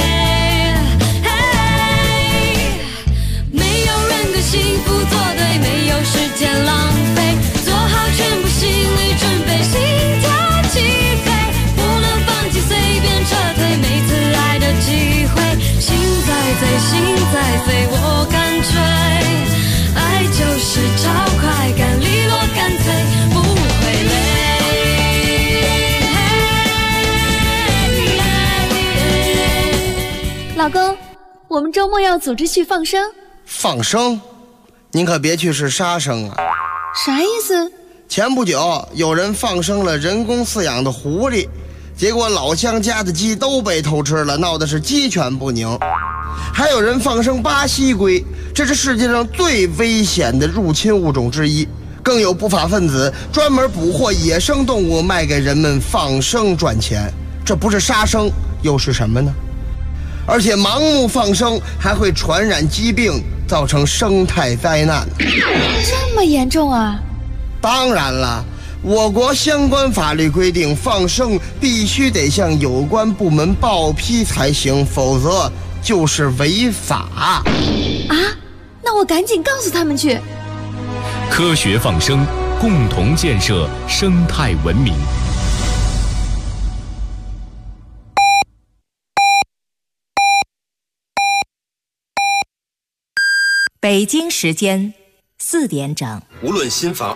没有人跟幸福作对，没有时间浪费，做好全部心理准备，心跳起飞，不能放弃，随便撤退，每次爱的机会，心在醉，心在飞，我干脆，爱就是找快感，利落干脆，不会累。 老公，我们周末要组织去放生。 放生？您可别去是杀生啊！ 啥意思？ 前不久有人放生了人工饲养的狐狸，结果老乡家的鸡都被偷吃了，闹得是鸡犬不宁。还有人放生巴西龟，这是世界上最危险的入侵物种之一。更有不法分子专门捕获野生动物卖给人们放生赚钱，这不是杀生又是什么呢？而且盲目放生还会传染疾病，造成生态灾难。 这么严重啊？ 当然了，我国相关法律规定，放生必须得向有关部门报批才行，否则就是违法。 啊？那我赶紧告诉他们去。 科学放生，共同建设生态文明。 北京时间4点整。 无论心房